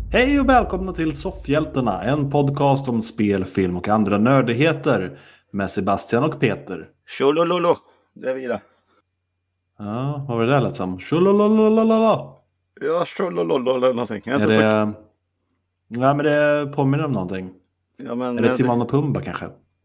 Hej och välkomna till Soffhjältarna, en podcast om spel, film och andra nördigheter med Sebastian och Peter. Tjolololo, det är vi det. Ja, vad var det där lät som? Tjololololololo. Ja, tjolololo eller någonting. Är det... Ja, men det påminner om någonting. Ja, men Är det Timon och Pumba kanske?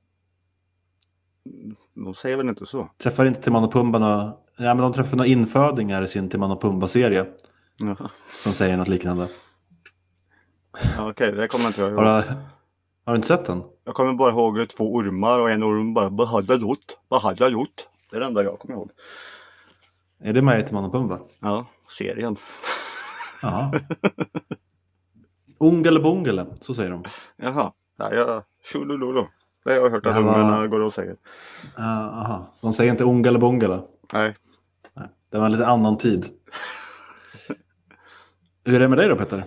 De säger väl inte så? Träffar inte Timon och Pumba några... Ja, men de träffar några infödingar i sin Timon och Pumba-serie. Jaha. Som säger något liknande. Ja, okej, det kommer inte jag ihåg. Har du inte sett den? Jag kommer bara ihåg 2 ormar och en orm bara, vad hade jag gjort? Vad hade jag gjort? Det är det enda jag kommer ihåg. Är det med i Timon och Pumba? Ja, serien. Ja. Ungele bungele, så säger de. Jaha, ja, tjolololo. Det har jag hört att Det var- ungarna går och säger. Aha. De säger inte ungele bungele. Nej. Nej, det var en lite annan tid. Hur är det med dig då, Peter?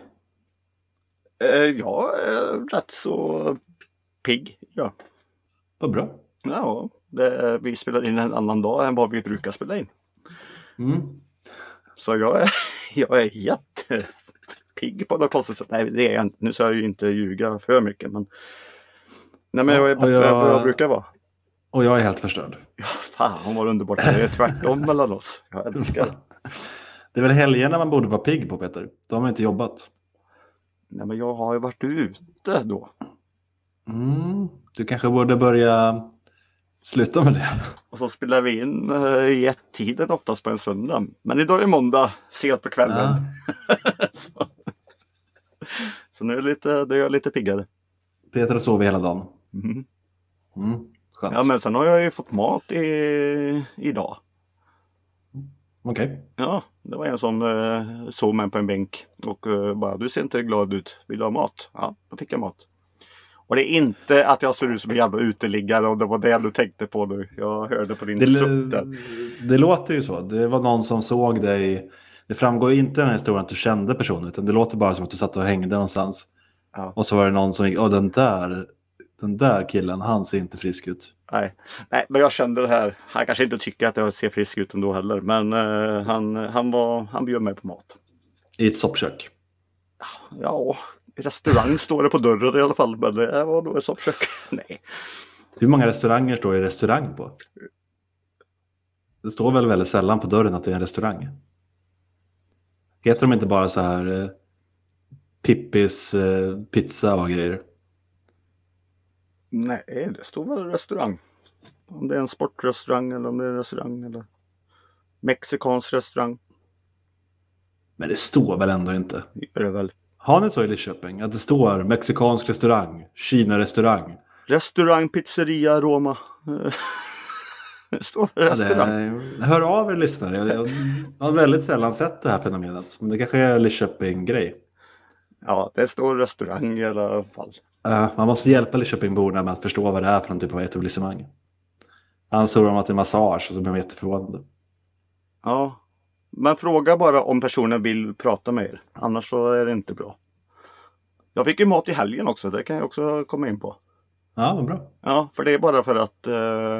Jag är rätt så pigg idag. Vad bra. Ja, vi spelar in en annan dag än vad vi brukar spela in. Mm. Så jag är jättepigg på något konstigt sätt. Nej, det är jag inte. Nu ska jag ju inte ljuga för mycket. Men... Nej, men jag är bättre än vad jag brukar vara. Och jag är helt förstörd. Ja, fan vad underbart. Det är tvärtom mellan oss. Jag älskar det. Det är väl helgerna man borde vara pigg på, Peter. Då har man inte jobbat. Nej, men jag har ju varit ute då. Du kanske borde börja sluta med det. Och så spelar vi in i 1-tiden oftast på en söndag. Men idag är måndag, sent på kvällen. Ja. så nu är jag lite piggare. Peter har sovit hela dagen. Skönt. Ja, men sen har jag ju fått mat idag. Okej. Ja, det var en som såg mig på en bänk och bara, du ser inte glad ut, vill du ha mat? Ja, då fick jag mat. Och det är inte att jag ser ut som en jävla uteliggare och det var det du tänkte på nu. Jag hörde på din suck där. Det låter ju så. Det var någon som såg dig. Det framgår ju inte i den här historien att du kände personen, utan det låter bara som att du satt och hängde någonstans. Ja. Och så var det någon som gick, den där killen, han ser inte frisk ut. Nej, men jag kände det här. Han kanske inte tycker att jag ser frisk ut ändå heller. Men han bjöd mig på mat. I ett soppkök. Ja, restaurang står det på dörren i alla fall. Men det var då ett soppkök. Nej. Hur många restauranger står det restaurang på? Det står väl väldigt sällan på dörren att det är en restaurang. Heter de inte bara så här Pippis pizza och grejer? Nej, det står väl restaurang. Om det är en sportrestaurang eller om det är en restaurang eller mexikansk restaurang. Men det står väl ändå inte. Det är det väl. Har ni så i Lidköping? Att det står mexikansk restaurang, Kina-restaurang? Restaurang, pizzeria, Roma. Det står restaurang. Hör av er lyssnare. Jag har väldigt sällan sett det här fenomenet. Men det kanske är Lidköping-grej. Ja, det står restaurang i alla fall. Man måste hjälpa Lidköpingborna med att förstå vad det är för någon typ av etablissemang. Annars tror de att det är massage och så blir de jätteförvånade. Ja, men fråga bara om personen vill prata med er. Annars så är det inte bra. Jag fick ju mat i helgen också. Det kan jag också komma in på. Ja, vad bra. Ja, för det är bara för att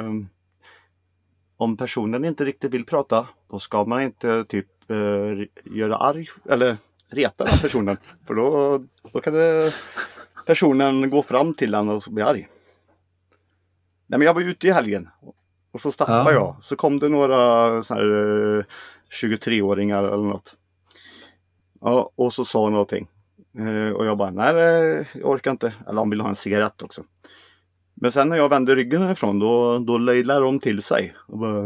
om personen inte riktigt vill prata, då ska man inte typ göra arg eller reta den personen. För då kan personen gå fram till den och bli arg. Nej, men jag var ute i helgen och så stappade jag. Så kom det några så här 23-åringar eller något. Ja, och så sa någonting. Och jag bara, nej jag orkar inte. Eller de vill ha en cigarett också. Men sen när jag vände ryggen ifrån, då löjlar de till sig. Och bara,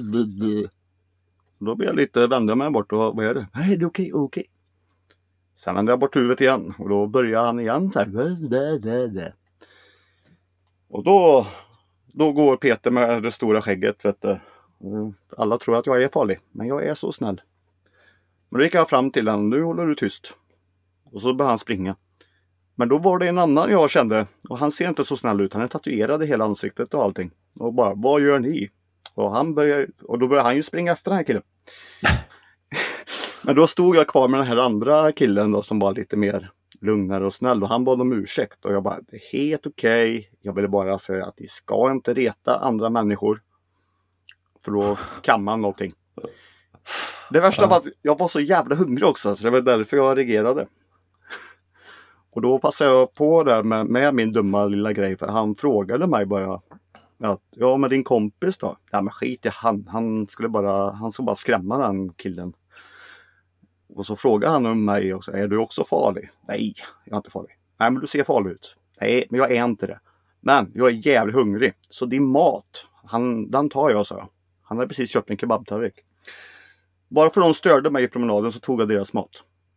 då blev jag vände mig bort och vad är det? Nej, det är okej. Sen vände jag bort huvudet igen och då började han igen så här. Och då går Peter med det stora skägget, vet du. Alla tror att jag är farlig, men jag är så snäll. Men då gick jag fram till honom, nu håller du tyst. Och så började han springa. Men då var det en annan jag kände. Och han ser inte så snäll ut. Han är tatuerad i hela ansiktet och allting. Och bara, vad gör ni? Och då började han ju springa efter den här killen. Men då stod jag kvar med den här andra killen då, som var lite mer lugnare och snäll. Och han bad om ursäkt. Och jag bara, det är helt okej. Jag ville bara säga att ni ska inte reta andra människor. För då kan man någonting. Det värsta var att jag var så jävla hungrig också. Så det var därför jag reagerade. Och då passade jag på där med min dumma lilla grej. För han frågade mig bara att, ja men din kompis då? Ja men skit i han skulle bara skrämma den killen. Och så frågade han om mig också, är du också farlig? Nej, jag är inte farlig. Nej men du ser farlig ut. Nej, men jag är inte det. Men jag är jävligt hungrig. Så din mat, den tar jag, sa jag. Han hade precis köpt en kebabtallrik. Bara för de störde mig i promenaden så tog jag deras mat.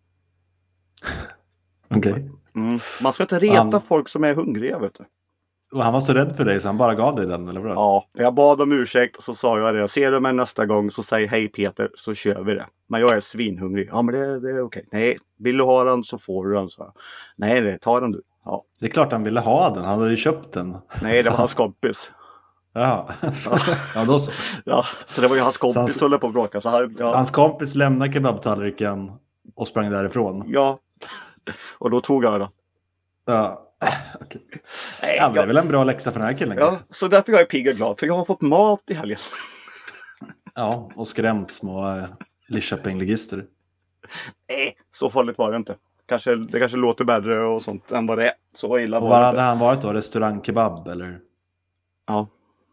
Okej. Man ska inte reta folk som är hungriga, vet du. Och han var så rädd för dig så han bara gav dig den, eller vad? Ja, jag bad om ursäkt och så sa jag det. Ser du mig nästa gång så säg hej Peter så kör vi det. Men jag är svinhungrig. Ja men det är okej. Nej, vill du ha den så får du den, så jag. Nej, ta den du. Ja. Det är klart han ville ha den, han hade ju köpt den. Nej, det var hans kompis. Ja, ja då så. Ja, så det var ju hans kompis som höll på att bråka. Så hans kompis lämnade kebabtallriken och sprang därifrån. Ja, och då tog jag den. Ja, okej. Ja, men det är väl en bra läxa för den här killen. Ja, så därför jag är pigg och glad. För jag har fått mat i helgen. Ja, och skrämt små Lidköping-ligister. Nej, så farligt var det inte. Det kanske låter bättre och sånt än vad det är. Så illa och var hade han varit då? Restaurang-kebab eller? Ja.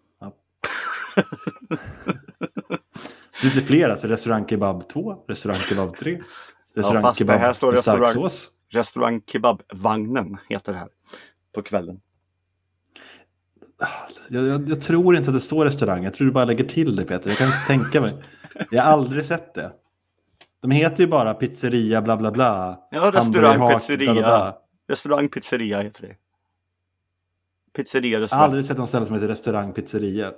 Det finns ju flera, alltså restaurang-kebab 2, restaurang-kebab 3, restaurang-kebab här står med stark sås. Restaurang-kebab-vagnen heter det här på kvällen. Jag tror inte att det står restaurang. Jag tror du bara lägger till det, Peter. Jag kan inte tänka mig. Jag har aldrig sett det. De heter ju bara pizzeria bla bla bla. Ja, restaurang-pizzeria. Restaurang-pizzeria heter det. Pizzeria restaurang. Jag har aldrig sett någon ställe som heter restaurang-pizzeria.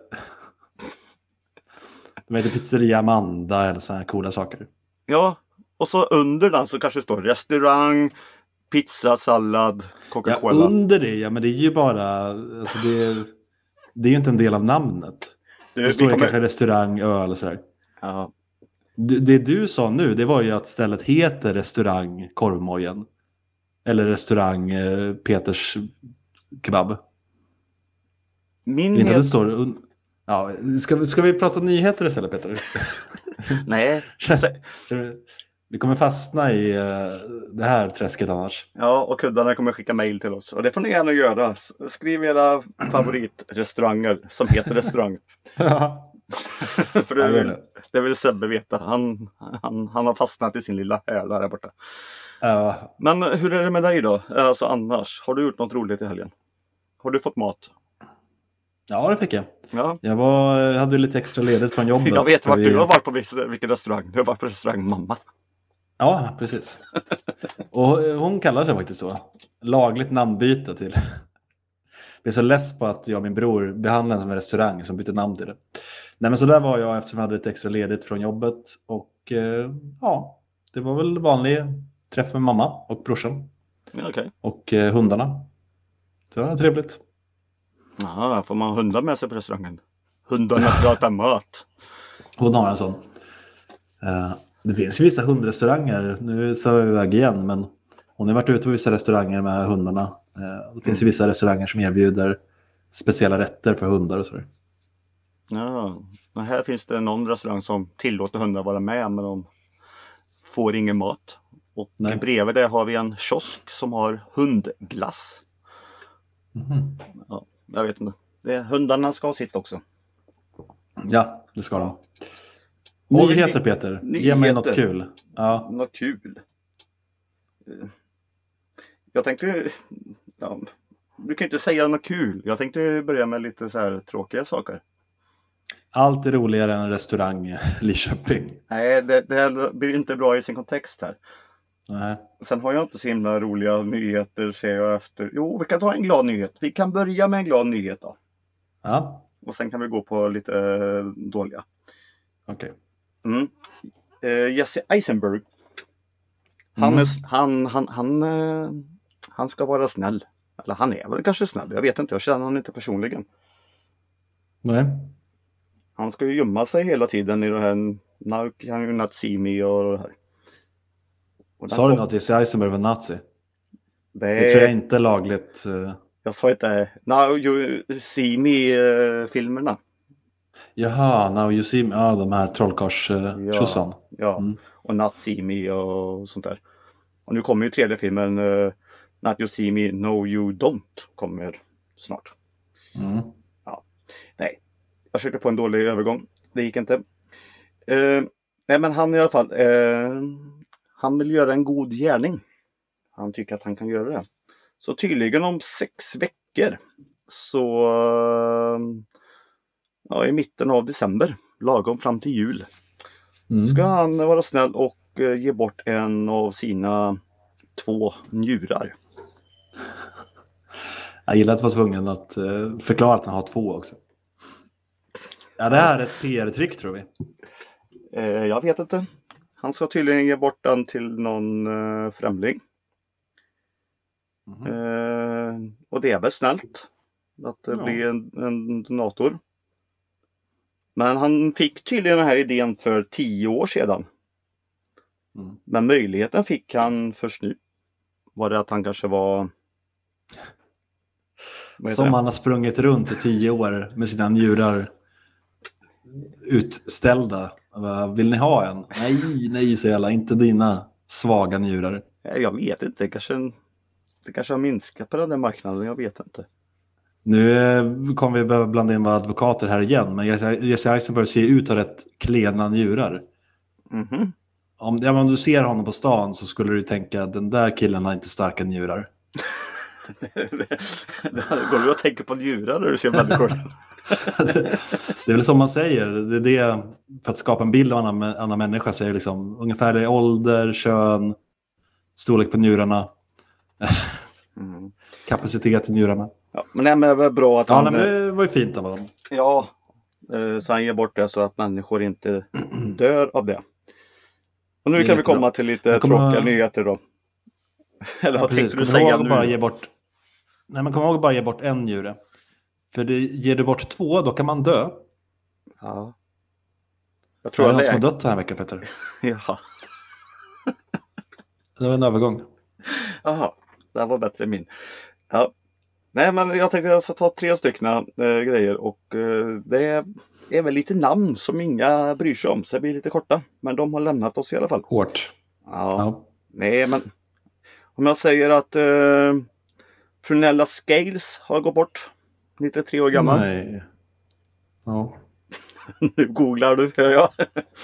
De heter pizzeria Amanda eller sådana här coola saker. Ja, och så under den så kanske det står restaurang, pizza, sallad, Coca-Cola. Ja, under det, ja, men det är ju bara, alltså det är ju inte en del av namnet. Det står ju kanske restaurang, öl och sådär. Ja. Det du sa nu, det var ju att stället heter restaurang Korvmojen. Eller restaurang Peters kebab. Inte att det står... Ja, ska vi prata nyheter istället, Peter? Nej. Vi kommer fastna i det här träsket annars. Ja, och kuddarna kommer skicka mejl till oss. Och det får ni gärna göra. Skriv era favoritrestauranger som heter restaurang. Ja. För det vill Sebbe veta. Han har fastnat i sin lilla öl här borta. Ja. Men hur är det med dig då? Alltså annars, har du gjort något roligt i helgen? Har du fått mat? Ja, det fick jag. Ja. Jag hade lite extra ledigt från jobbet. Jag vet vart du har varit på vilken restaurang. Du har varit på restaurang Mamma. Ja, precis. Och hon kallar sig faktiskt så. Lagligt namnbyte till. Jag är så less på att jag och min bror behandlar den som en restaurang som byter namn till det. Nej, men så där var jag eftersom jag hade lite extra ledigt från jobbet. Och ja, det var väl vanlig träff med mamma och brorsan. Ja, okay. Och hundarna. Det var trevligt. Jaha, får man hundar med sig på restaurangen? Hundarna pratar mat. Hon har en sån. Det finns ju vissa hundrestauranger. Nu så är vi iväg igen, men hon har varit ute på vissa restauranger med hundarna. Det finns ju vissa restauranger som erbjuder speciella rätter för hundar och sådär. Ja, men här finns det någon restaurang som tillåter hundar vara med, men de får ingen mat. Och bredvid det har vi en kiosk som har hundglass. Mm. Ja, jag vet inte. Hundarna ska ha sitt också. Ja, det ska de. Nyheter, Peter. Ge mig något kul. Ja. Något kul. Jag tänkte... Ja, du kan inte säga något kul. Jag tänkte börja med lite så här tråkiga saker. Allt är roligare än en restaurang Lidköping. Nej, det blir inte bra i sin kontext här. Nej. Sen har jag inte så himla roliga nyheter, ser jag efter. Jo, vi kan ta en glad nyhet. Vi kan börja med en glad nyhet då. Ja. Och sen kan vi gå på lite dåliga. Okej. Jesse Eisenberg. Han ska vara snäll. Eller han är väl kanske snäll. Jag vet inte, jag känner honom inte personligen. Nej. Han ska ju gömma sig hela tiden i det här Now can you not see me och det här. Sa du något Jesse Eisenberg var nazi? Det tror jag inte är lagligt. Jag sa inte Now you see me-filmerna. Jaha, Now you see me. Ja, de här trollkars-tjossan. Ja, och Not see me och sånt där. Och nu kommer ju tredje filmen Not You See Me, No You Don't kommer snart. Ja. Nej, jag försökte på en dålig övergång. Det gick inte. Nej, men han i alla fall, han vill göra en god gärning. Han tycker att han kan göra det. Så tydligen om 6 veckor så i mitten av december, lagom fram till jul, ska han vara snäll och ge bort en av sina 2 njurar. Jag gillar att vara tvungen att förklara att han har 2 också. Ja, det här är ett PR-trick tror vi. Jag vet inte. Han ska tydligen ge bort den till någon främling. Och det är väl snällt att det blir en donator. Men han fick tydligen den här idén för 10 år sedan. Men möjligheten fick han först nu. Var det att han kanske var... Som han har sprungit runt i 10 år med sina njurar utställda. Vill ni ha en? Nej, säger alla. Inte dina svaga njurar. Jag vet inte. Det kanske har minskat på den där marknaden. Jag vet inte. Nu kommer vi behöva blanda in våra advokater här igen. Men Jesse Eisenberg ser ut att ha rätt klena njurar. Om du ser honom på stan så skulle du tänka att den där killen har inte starka njurar. Går du och tänker på njurar när du ser människor? Det är väl som man säger. Det är det, för att skapa en bild av en annan människa så är det liksom ungefär ålder, kön, storlek på njurarna, kapacitet i njurarna. Ja, men det var bra att han... Ja, men det var ju fint av honom. Ja, så han ger bort det så att människor inte dör av det. Och nu kan vi komma till lite tråkiga nyheter då. Eller vad tänkte du säga nu? Man kommer ihåg att bara ge bort en njure. För ger du bort 2, då kan man dö. Ja. Jag tror det är någon som har dött den här veckan, Peter. Ja. Det var en övergång. Jaha, det var bättre än min. Ja. Nej, men jag tänkte att jag ska ta 3 stycken grejer. Och det är väl lite namn som inga bryr sig om. Så det blir lite korta. Men de har lämnat oss i alla fall. Hårt. Ja. Nej, men om jag säger att Prunella Scales har gått bort. 93 år gammal. Nej. Ja. Nu googlar du, hör jag.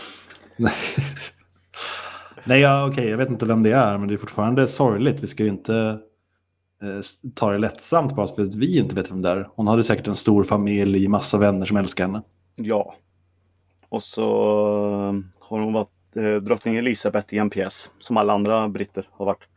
Nej, okej, jag vet inte vem det är. Men det är fortfarande sorgligt. Vi ska ju inte ta det lättsamt bara för att vi inte vet vem det är. Hon hade säkert en stor familj, massa vänner som älskar henne. Ja. Och så har hon varit drottning Elisabeth i en pjäs. Som alla andra britter har varit.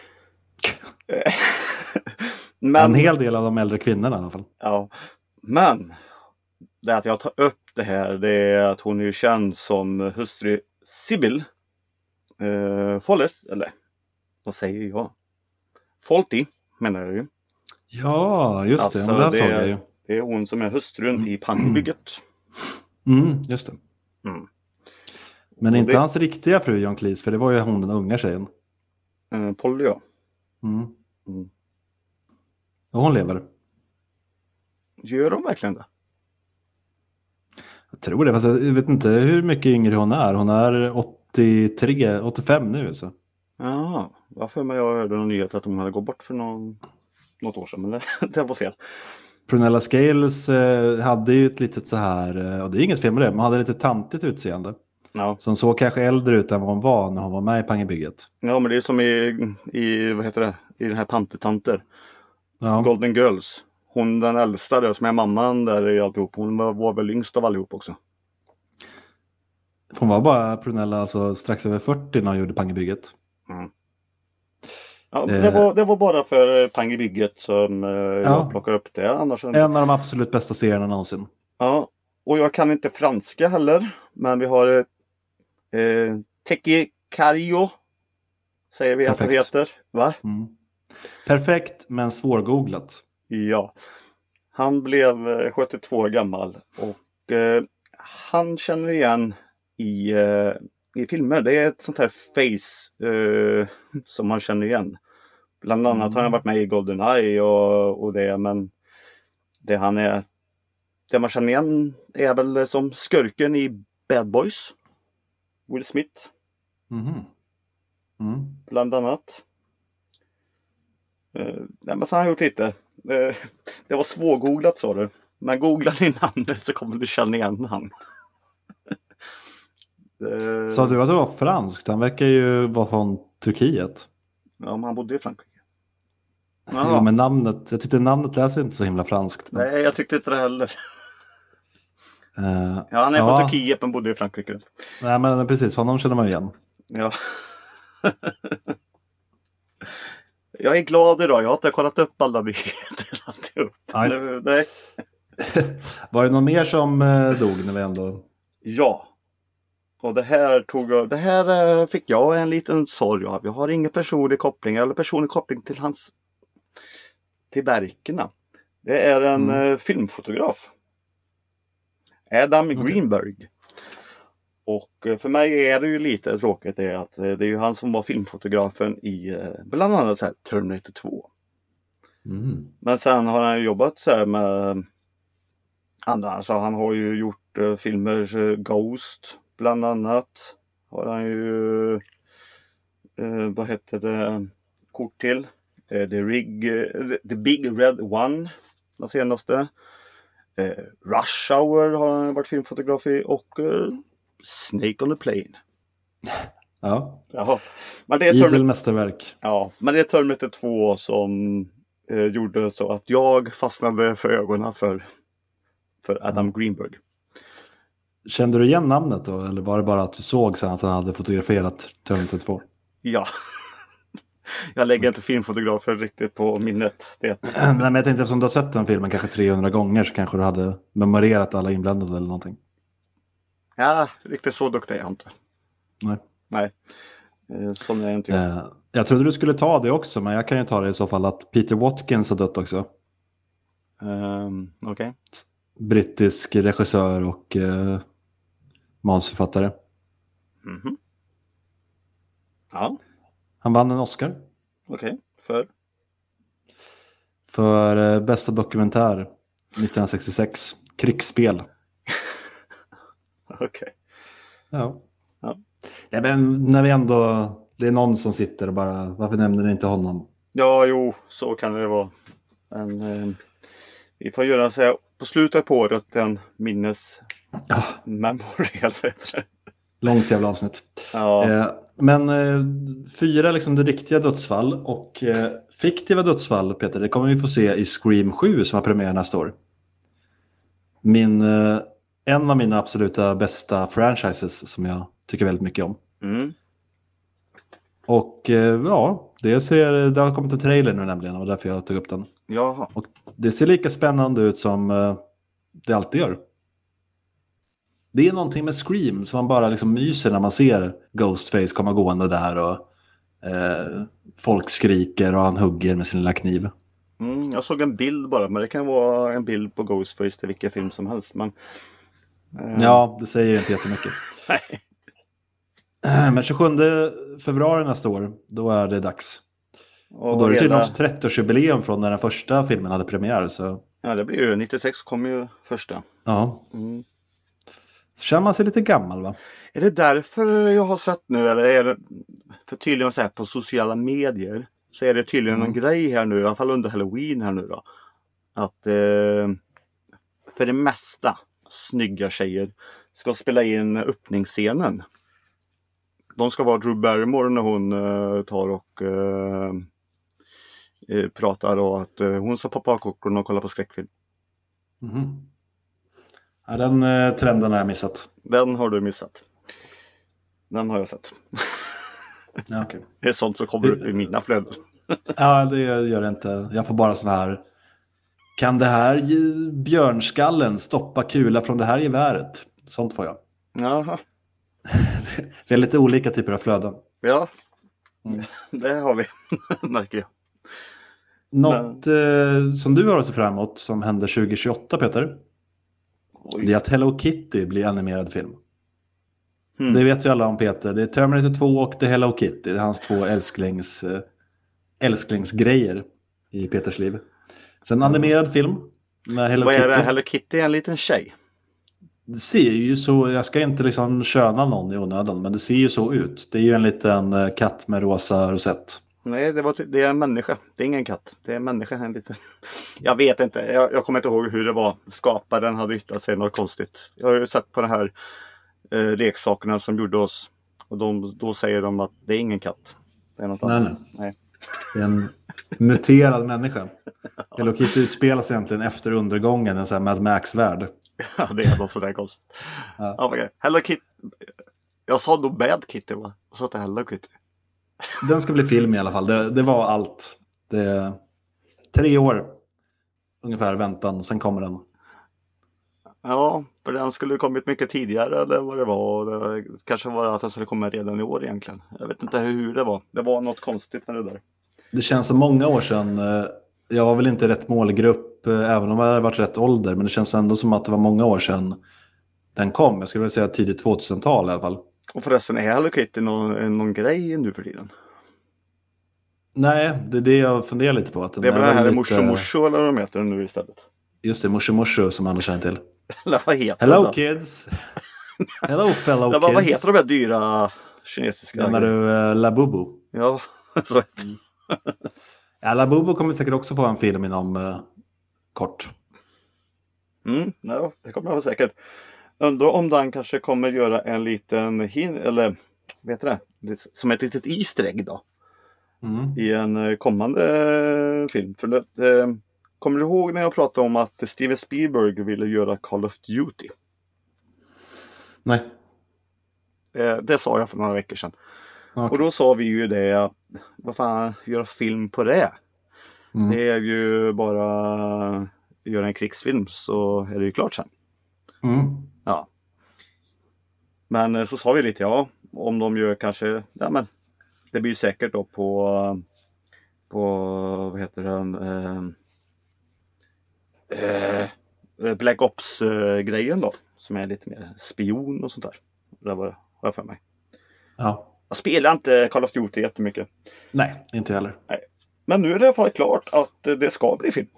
Men, en hel del av de äldre kvinnorna i alla fall. Ja, men det att jag tar upp det här, det är att hon är ju känd som hustru Sybil Folles, eller vad säger jag? Folty menar jag ju. Ja, just alltså, det. Men det såg jag ju. Det är hon som är hustrun i Pannbygget. Just det. Men inte hans riktiga fru John Cleese, för det var ju hon den unga tjejen. Polly, ja. Och hon lever. Gör de verkligen det? Jag tror det, fast jag vet inte hur mycket yngre hon är. Hon är 85 nu. Så. Ja, varför men jag hörde någon nyhet att hon hade gått bort för något år sedan. Men det var fel. Prunella Scales hade ju ett litet så här, och det är inget fel med det, men hade lite tantigt utseende. Ja. Som såg kanske äldre ut än vad hon var när hon var med i Pangebygget. Ja, men det är som i vad heter det? I den här Pantertanter. Ja. Golden Girls. Hon den äldsta där som är mamman där i alltihop. Hon var väl yngst av allihop också. Hon var bara Prunella alltså strax över 40 när hon gjorde Pangebygget. Ja, det var bara för Pangebygget som jag plockade upp det. Annars en av de absolut bästa serierna någonsin. Ja, och jag kan inte franska heller. Men vi har Teki Cario. Säger vi att det heter. Va? Perfekt, men svårgooglat. Ja. Han blev 72 år gammal. Och han känner igen i filmer. Det är ett sånt här face som man känner igen. Bland annat har han varit med i GoldenEye och det. Men det man känner igen är väl som skurken i Bad Boys. Will Smith. Bland annat. Nej, men så har han gjort lite. Det var svårgooglat, sa du. Men googlar ni namnet så kommer du känna igen han. Sa du att det var franskt? Han verkar ju vara från Turkiet. Ja, men han bodde i Frankrike. Jo, men namnet, jag tyckte namnet läser inte så himla franskt. Men... Nej, jag tyckte inte det heller. Ja, han är från Turkiet men bodde i Frankrike. Nej, men precis, honom känner man igen. Ja. Jag är glad idag, jag har inte kollat upp alla nyheter. Nej. Var det någon mer som dog när vi ändå... Ja. Och det här fick jag en liten sorg av. Jag har ingen personlig koppling till verkerna. Det är en filmfotograf. Adam Greenberg. Och för mig är det ju lite tråkigt det att det är ju han som var filmfotografen i bland annat så här Terminator 2. Men sen har han jobbat så här med andra. Alltså han har ju gjort filmer Ghost bland annat. Har han ju vad heter det kort till? The Big Red One, den senaste. Rush Hour har han varit filmfotograf i och Snake on the Plane. Ja. Jaha. Men det är idel mästerverk. Ja, men det är Terminator 2 som gjorde så att jag fastnade för ögonen för Adam Greenberg. Kände du igen namnet då? Eller var det bara att du såg sen att han hade fotograferat Terminator 2? Ja. Jag lägger inte filmfotografer riktigt på minnet. Nej, men jag tänkte eftersom du har sett den filmen kanske 300 gånger så kanske du hade memorerat alla inblandade eller någonting. Ja, riktigt så duktig är jag inte. Nej. Sån är jag inte. Jag trodde du skulle ta det också, men jag kan ju ta det i så fall att Peter Watkins har dött också. Okej. Brittisk regissör och manusförfattare. Mhm. Ja. Han vann en Oscar. Okej. För bästa dokumentär 1966. Krigsspel. Okej. Ja, men när vi ändå... Det är någon som sitter och bara... Varför nämner ni inte honom? Ja, jo. Så kan det vara. Men vi får göra så här på slutet på året en memorial. Långt jävla avsnitt. Ja. Men 4 liksom det riktiga dödsfall och fiktiva dödsfall, Peter, det kommer vi få se i Scream 7 som har premiär nästa år. En av mina absoluta bästa franchises som jag tycker väldigt mycket om. Och det har kommit en trailer nu nämligen och därför jag tog upp den. Jaha. Och det ser lika spännande ut som det alltid gör. Det är någonting med Scream som man bara liksom myser när man ser Ghostface komma gående där och folk skriker och han hugger med sin lilla kniv. Jag såg en bild bara, men det kan vara en bild på Ghostface till vilken film som helst. Men, ja, det säger inte jättemycket. Nej. Men 27 februari nästa år, då är det dags. Och då är det tydligen också 30-årsjubileum från när den första filmen hade premiär. Så... Ja, det blir ju 96 kom ju första. Ja. Så känner man sig lite gammal, va? Är det därför jag har sett nu, eller är det för tydligen så här på sociala medier så är det tydligen en grej här nu, i alla fall under Halloween här nu då, att för det mesta snygga tjejer ska spela in öppningsscenen. De ska vara Drew Barrymore när hon tar och pratar och att hon ska poppa popcorn och kolla på skräckfilm. Ja, den trenden har jag missat. Den har du missat. Den har jag sett. Ja, okay. Det är sånt som kommer upp i mina flöden. Ja, det gör det inte. Jag får bara sån här... Kan det här björnskallen stoppa kula från det här geväret? Sånt får jag. Jaha. Det är lite olika typer av flöden. Ja, det har vi, märker jag. Något som du har att se fram emot som händer 2028, Peter. Oj. Det är att Hello Kitty blir animerad film. Det vet ju alla om, Peter. Det är Terminator 2 och det är Hello Kitty. Det är hans 2 älsklingsgrejer i Peters liv. Sen animerad film med Hello Kitty. Vad är det? Hello Kitty är en liten tjej. Det ser ju så, jag ska inte liksom köna någon i onödan, men det ser ju så ut. Det är ju en liten katt med rosa rosett. Nej, det är en människa. Det är ingen katt. Det är en människa. En liten. Jag vet inte. Jag kommer inte ihåg hur det var. Skaparen hade yttrat sig något konstigt. Jag har ju sett på de här leksakerna som gjorde oss. Och då säger de att det är ingen katt. Det är något annat. Nej. Det är en muterad människa. Hello Kitty utspelas egentligen efter undergången. En sån här Mad Max-värld. Ja, det är något sådär konstigt. Ja. Okay. Hello Kitty. Jag sa då Bad Kitty, va? Jag sa till Hello Kitty. Den ska bli film i alla fall. Det var allt. Det är 3 år ungefär väntan. Sen kommer den. Ja, för den skulle kommit mycket tidigare eller vad det var. Det kanske var att den skulle komma redan i år egentligen. Jag vet inte hur det var. Det var något konstigt med det där. Det känns som många år sedan. Jag var väl inte rätt målgrupp, även om jag hade varit rätt ålder. Men det känns ändå som att det var många år sedan den kom. Jag skulle vilja säga tidigt 2000-tal i alla fall. Och förresten, är Hello Kitty någon grej nu för tiden? Nej, det är det jag funderar lite på. Att det är väl det här lite... Morso eller vad de heter nu istället. Just det, Morso som alla känner till. Eller vad heter Hello det kids! Hello fellow kids! Vad heter de här dyra kinesiska? Menar du Labubu? Ja, så heter det. Ja, Labubu kommer säkert också få en film inom kort. Ja, det kommer jag säkert. Undrar om den kanske kommer göra en liten eller vet du det? Som ett litet easter egg då. I en kommande film. För det, kommer du ihåg när jag pratade om att Steven Spielberg ville göra Call of Duty? Nej. Det sa jag för några veckor sedan. Okay. Och då sa vi ju det. Vad fan, göra film på det? Det är ju bara göra en krigsfilm så är det ju klart sen. Ja. Men så sa vi lite, om de gör kanske, men det blir säkert då på vad heter den, Black Ops grejen då, som är lite mer spion och sånt där. Det var jag för mig. Ja. Jag spelar inte Call of Duty jättemycket. Nej, inte heller. Nej. Men nu är det i alla fall klart att det ska bli film.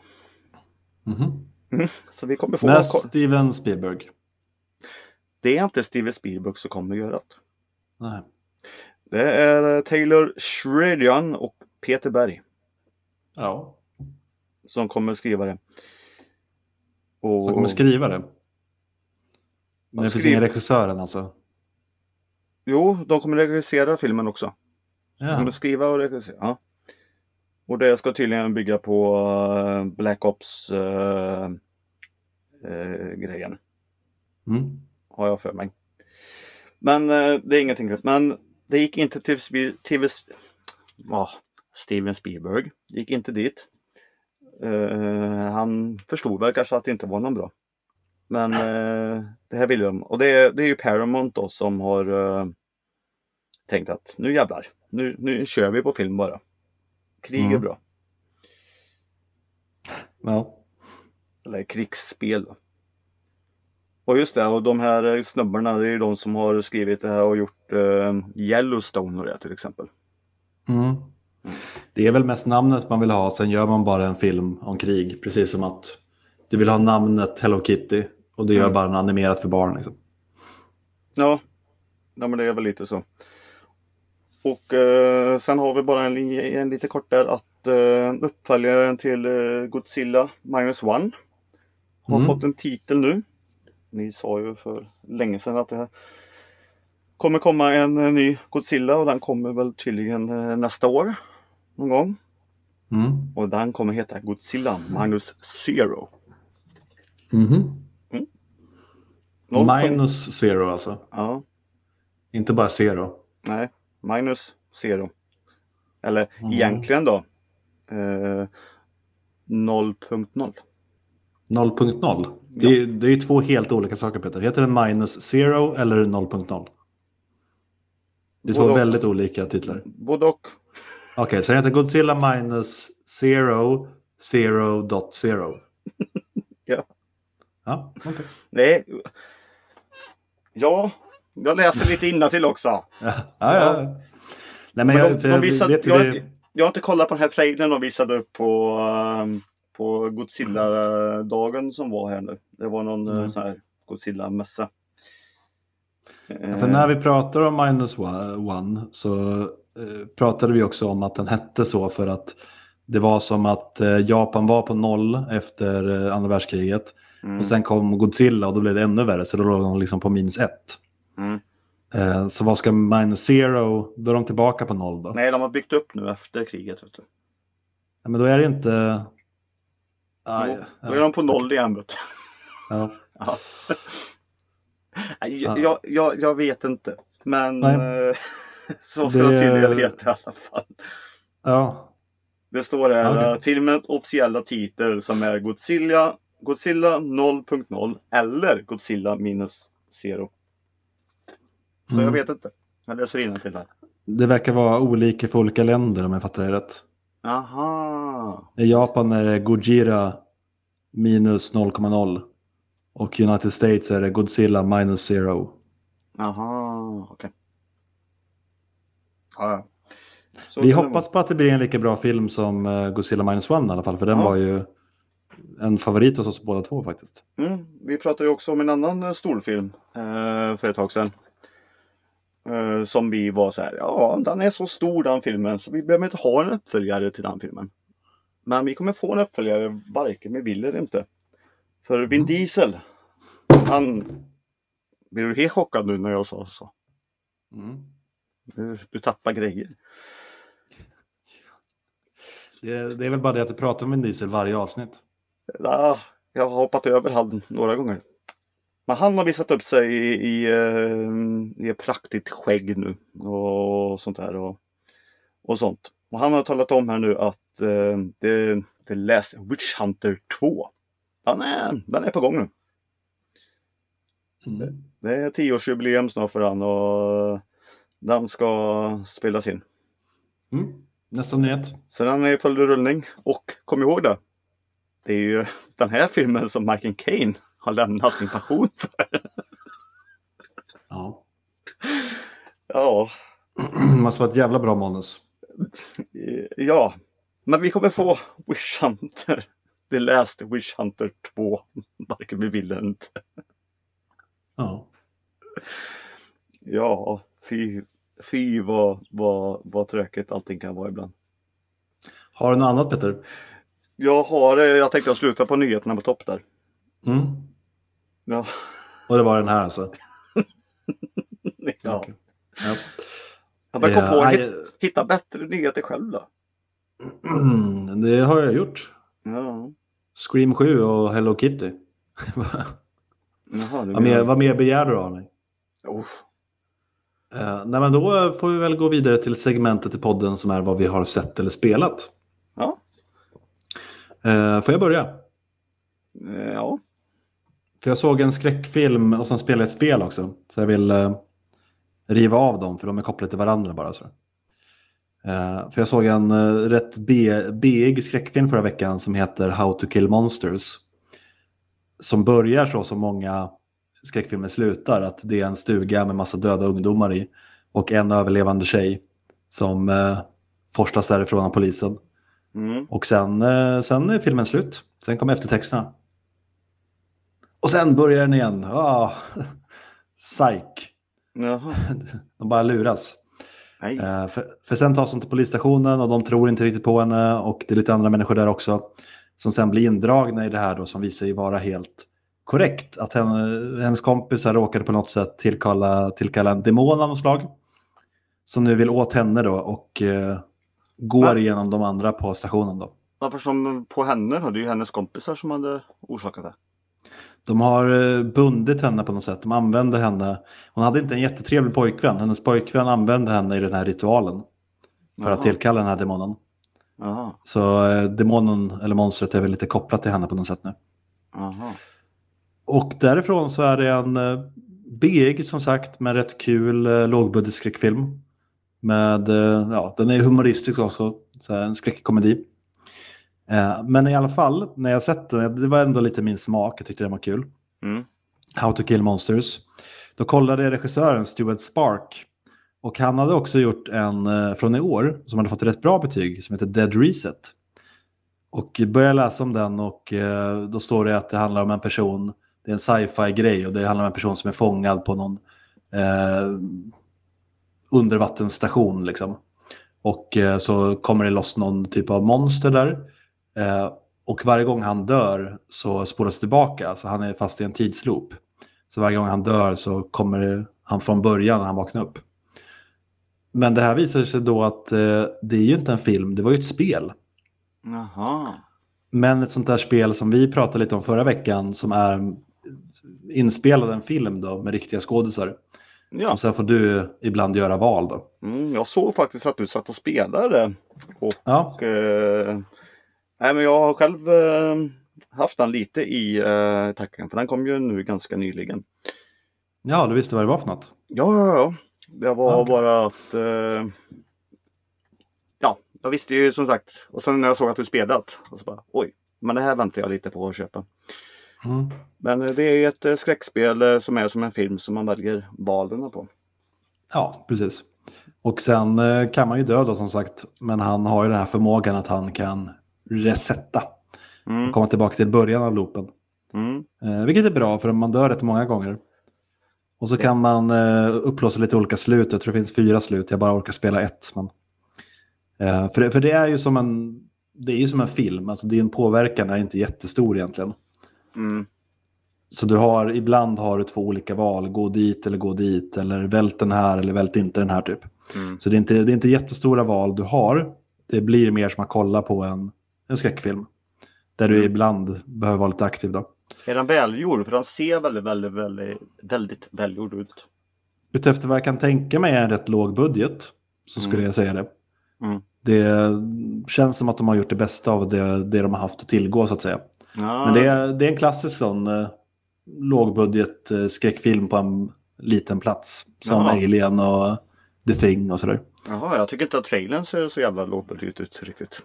Så vi kommer få... Med Steven Spielberg. Det är inte Steven Spielberg som kommer göra det. Nej. Det är Taylor Sheridan och Peter Berg. Ja. Som kommer skriva det. Som kommer skriva det? Men det finns ingen regissör än alltså? Jo, de kommer regissera filmen också. Ja. De kommer skriva och regissera. Ja. Och det ska tydligen bygga på Black Ops grejen. Har jag för mig. Men det är ingenting. Men det gick inte till Steven Spielberg. Det gick inte dit. Han förstod väl kanske att det inte var någon bra. Men det här vill de. Och det är ju Paramount då som har tänkt att nu jävlar. Nu kör vi på film bara. Krig är bra. Ja. Eller krigsspel då. Och just det, och de här snubbarna, det är ju de som har skrivit det här och gjort Yellowstone och det till exempel. Det är väl mest namnet man vill ha, sen gör man bara en film om krig. Precis som att du vill ha namnet Hello Kitty och du gör bara en animerat för barn. Liksom. Ja, men det är väl lite så. Och sen har vi bara en lite kort där att uppföljaren till Godzilla -1 har fått en titel nu. Ni sa ju för länge sedan att det här kommer komma en ny Godzilla och den kommer väl tydligen nästa år någon gång. Och den kommer heta Godzilla -0. -0 alltså? Ja. Inte bara zero? Nej, -0. Eller egentligen då 0.0. 0.0? Det är ju två helt olika saker, Peter. Heter den -0 eller 0.0? Det är två väldigt olika titlar. Både och. Okej, så det heter Godzilla -0, 0.0. Ja. Ja, okej. Nej. Ja, jag läser lite innantill också. Ja. Nej, men jag har inte kollat på den här trailern de visade upp på Godzilla-dagen som var här nu. Det var någon sån här Godzilla-mässa. För när vi pratar om -1 så pratade vi också om att den hette så för att det var som att Japan var på 0 efter andra världskriget. Och sen kom Godzilla och då blev det ännu värre, så då låg de liksom på -1. Så vad ska -0? Då är de tillbaka på 0 då? Nej, de har byggt upp nu efter kriget. Vet du. Ja, men då är det inte... Då är de på 0 igen. Vet du. Ja. Jag vet inte. Men så ska det tydligen heta i alla fall. Ja. Det står här filmen officiella titel som är Godzilla 0.0 eller Godzilla -0. Så jag vet inte. Jag läser innantill här. Det verkar vara olika för olika länder om jag fattar det rätt. Aha. I Japan är det Gojira -0.0 och United States är det Godzilla -0. Aha, okej. Ja. Vi hoppas på att det blir en lika bra film som Godzilla -1 i alla fall, för den var ju en favorit hos oss båda två faktiskt. Vi pratade ju också om en annan storfilm för ett tag sedan. Som vi var så här, den är så stor den filmen så vi behöver inte ha en uppföljare till den filmen. Men vi kommer få en uppföljare varken vi vill eller inte. För Vin Diesel, han... Blir du helt chockad nu när jag sa så? Du tappar grejer. Det är väl bara det att du pratar om Vin Diesel varje avsnitt. Ja, jag har hoppat över han några gånger. Men han har visat upp sig i ett praktiskt skägg nu. Och sånt här. Och sånt. Och han har talat om här nu att The Last Witch Hunter 2. Den är på gång nu. Det är 10-årsjubileum snart för han och den ska spelas in. Nästa nyhet. Så den är i full rullning. Och kom ihåg det. Det är ju den här filmen som Michael Caine har lämnat sin passion för. Ja. Ja. Måste vara ett jävla bra manus. Ja. Men vi kommer få Witch Hunter. The Last Witch Hunter 2. Varken vi vill eller inte. Ja. Ja. Fy vad tråkigt allting kan vara ibland. Har du något annat, Peter? Jag tänkte sluta på nyheterna på topp där. Ja. Och det var den här alltså? Ja. Okay. Ja. Jag bara kom på att hitta bättre nyheter själv då. Det har jag gjort. Ja. Scream 7 och Hello Kitty. Jaha, vad mer begär du av mig? Nej, men då får vi väl gå vidare till segmentet i podden som är vad vi har sett eller spelat. Ja. Får jag börja? Ja. För jag såg en skräckfilm och sen spelade ett spel också. Så jag vill riva av dem för de är kopplade till varandra bara. Så. För jag såg en rätt big skräckfilm förra veckan som heter How to Kill Monsters. Som börjar så som många skräckfilmer slutar. Att det är en stuga med massa döda ungdomar i. Och en överlevande tjej som forslas därifrån av polisen. Och sen är filmen slut. Sen kommer eftertexterna. Och sen börjar den igen. Psych. Jaha. De bara luras. För sen tas de till polisstationen och de tror inte riktigt på henne. Och det är lite andra människor där också. Som sen blir indragna i det här då, som visar sig vara helt korrekt. Att hennes kompisar råkade på något sätt tillkalla en demon av något slag. Som nu vill åt henne då och går igenom de andra på stationen då. Varför som på henne? Det är ju hennes kompisar som hade orsakat det. De har bundit henne på något sätt. De använde henne. Hon hade inte en jättetrevlig pojkvän. Hennes pojkvän använde henne i den här ritualen. För att tillkalla den här demonen. Aha. Så demonen eller monstret är väl lite kopplat till henne på något sätt nu. Aha. Och därifrån så är det en big som sagt med rätt kul lågbudgetskräckfilm. Med, den är humoristisk också. Så en skräckkomedi. Men i alla fall, när jag sett den, det var ändå lite min smak. Jag tyckte den var kul. How to Kill Monsters. Då kollade regissören Stuart Spark. Och han hade också gjort en från i år som hade fått rätt bra betyg som heter Dead Reset. Och började läsa om den och då står det att det handlar om en person, det är en sci-fi grej och det handlar om en person som är fångad på någon undervattensstation liksom. Och så kommer det loss någon typ av monster där. Och varje gång han dör så spolas tillbaka. Så han är fast i en tidsloop. Så varje gång han dör så kommer han från början när han vaknar upp. Men det här visar sig då att det är ju inte en film, det var ju ett spel. Jaha. Men ett sånt där spel som vi pratade lite om förra veckan som är inspelad en film då med riktiga skådisar. Ja. Och sen får du ibland göra val då. Jag såg faktiskt att du satt och spelade. Och, Ja. nej, men jag har själv haft den lite i tacken. För den kom ju nu ganska nyligen. Ja, du visste vad det var för något. Ja. Det var Okej. bara att... ja, jag visste ju som sagt. Och sen när jag såg att du spelat. Och så bara, oj. Men det här väntar jag lite på att köpa. Mm. Men det är ett skräckspel som är som en film som man väljer valen på. Ja, precis. Och sen kan man ju dö då som sagt. Men han har ju den här förmågan att han kan resetta. Och komma tillbaka till början av loopen. Vilket är bra för man dör rätt många gånger. Och så kan man upplåsa lite olika slut. Jag tror det finns 4 slut. Jag bara orkar spela 1. Men, för det är ju som en film. Alltså din påverkan är inte jättestor egentligen. Så ibland har du 2 olika val. Gå dit eller gå dit. Eller vält den här eller vält inte den här typ. Så det är inte jättestora val du har. Det blir mer som att kolla på en skräckfilm. Där du ibland behöver vara lite aktiv då. Är den välgjord? För den ser väldigt välgjord ut. Utefter vad jag kan tänka mig är en rätt låg budget. Så skulle jag säga det. Det känns som att de har gjort det bästa av det de har haft att tillgå så att säga. Men det är en klassisk sån lågbudget skräckfilm på en liten plats. Som Alien och The Thing och sådär. Jaha, jag tycker inte att trailern ser så jävla lågbudget ut riktigt.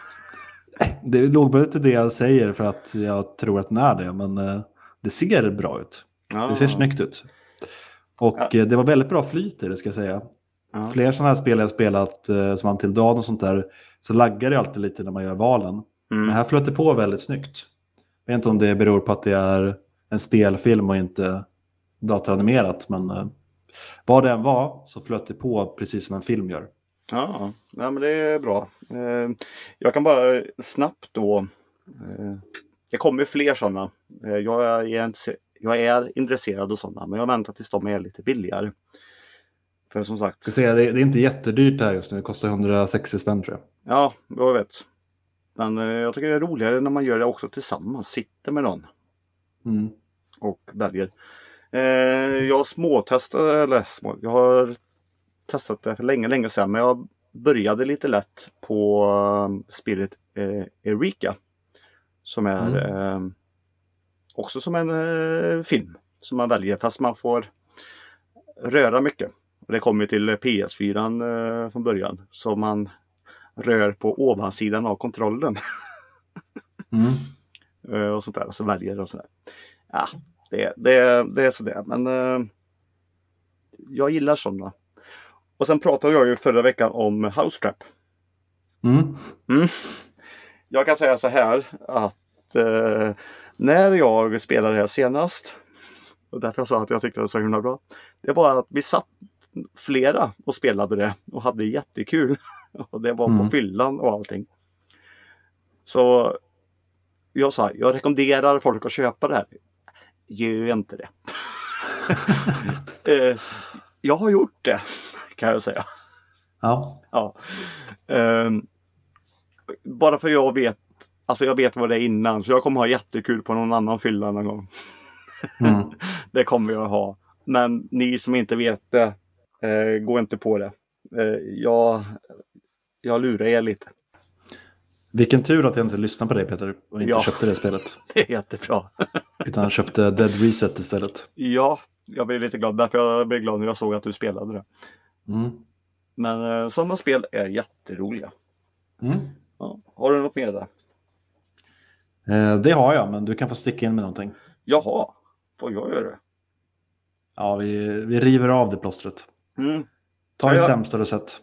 Det är lågbudget det jag säger för att jag tror att den är det. Men det ser bra ut. Det ser snyggt ut. Och det var väldigt bra flyt i det ska jag säga. Fler sådana här spel jag spelat som Until Dawn och sånt där. Så laggar det alltid lite när man gör valen. Men här flöt det på väldigt snyggt. Jag vet inte om det beror på att det är en spelfilm och inte datoranimerat. Men vad det än var så flöt det på precis som en film gör. Ja, men det är bra. Jag kan bara snabbt då. Det kommer fler sådana. Jag är intresserad av sådana. Men jag väntar tills de är lite billigare. För som sagt. Det är inte jättedyrt här just nu. Det kostar 160 spänn tror jag. Ja, jag vet. Men jag tycker det är roligare när man gör det också tillsammans. Sitter med någon. Och väljer. Jag jag har testat det för länge sedan. Men jag började lite lätt på spelet Eureka. Som är också som en film. Som man väljer fast man får röra mycket. Och det kommer till PS4 från början. Så man rör på ovansidan av kontrollen. Och sånt där. Och så väljer och sådär. Ja, det är sådär. Men jag gillar sådana. Och sen pratade jag ju förra veckan om House Trap. Jag kan säga så här att när jag spelade det här senast, och därför jag sa att jag tyckte det var så himla bra, det var att vi satt flera och spelade det och hade jättekul. Och det var på fyllan och allting. Så jag sa, jag rekommenderar folk att köpa det här. Gör inte det. Jag har gjort det, kan jag säga. Ja. Bara för jag vet vad det är innan. Så jag kommer ha jättekul på någon annan fylla någon gång. Det kommer jag ha. Men ni som inte vet det, gå inte på det. Jag lurar er lite. Vilken tur att jag inte lyssnade på dig Peter och inte köpte det spelet. Det är jättebra. Utan köpte Dead Reset istället. Ja, jag blev lite glad. Därför jag blev glad när jag såg att du spelade det. Men sådana spel är jätteroliga. Ja. Har du något mer där? Det har jag, men du kan få sticka in med någonting. Jaha, får jag göra det? Ja, vi river av det plåstret. Ta det sämsta du sett.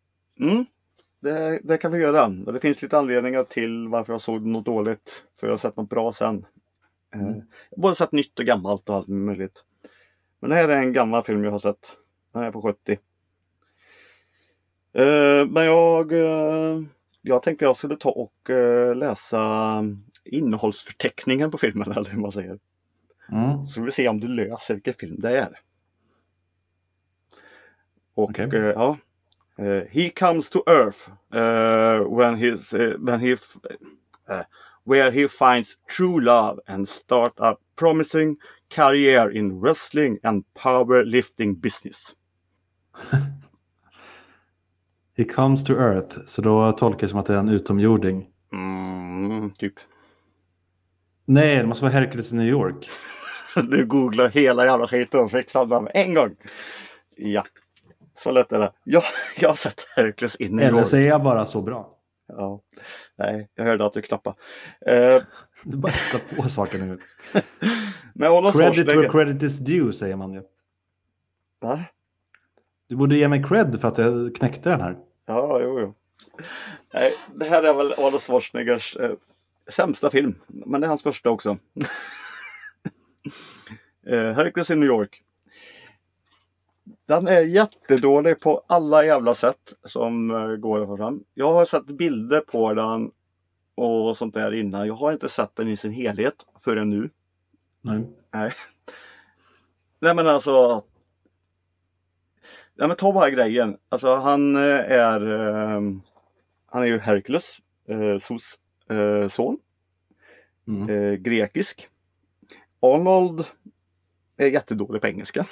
Det kan vi göra. Och det finns lite anledningar till varför jag såg något dåligt. För jag har sett något bra sen. Jag har både sett nytt och gammalt och allt möjligt. Men det här är en gammal film jag har sett. Den är på 70. Men jag tänkte jag skulle ta och läsa innehållsförteckningen på filmen, eller hur man säger. Så vi se om du löser vilken film det är. Och Okej. ja. He comes to Earth where he finds true love and start a promising career in wrestling and powerlifting business. He comes to Earth. Så då tolkar jag som att det är en utomjording. Typ. Nej, det måste vara Hercules i New York. Du googlar hela jävla skiten och fick fram dem en gång. Ja, så lätt är det. Jag har sett Hercules in i New Eller York. så är jag bara så bra. Ja, nej, jag hörde att du knappade. Du bara hittar på saker nu. Men Credit where credit is due, säger man ju. Va? Du borde ge mig cred för att jag knäckte den här. Ja, jo. Nej, det här är väl Arnold Schwarzeneggers sämsta film. Men det är hans första också. Hercules in New York. Den är jättedålig på alla jävla sätt som går att få fram. Jag har sett bilder på den och sånt där innan. Jag har inte sett den i sin helhet förrän nu. Nej. Nej men alltså. Nej men ta bara grejen. Alltså han är ju Hercules, Zeus son. Grekisk. Arnold är jättedålig på engelska.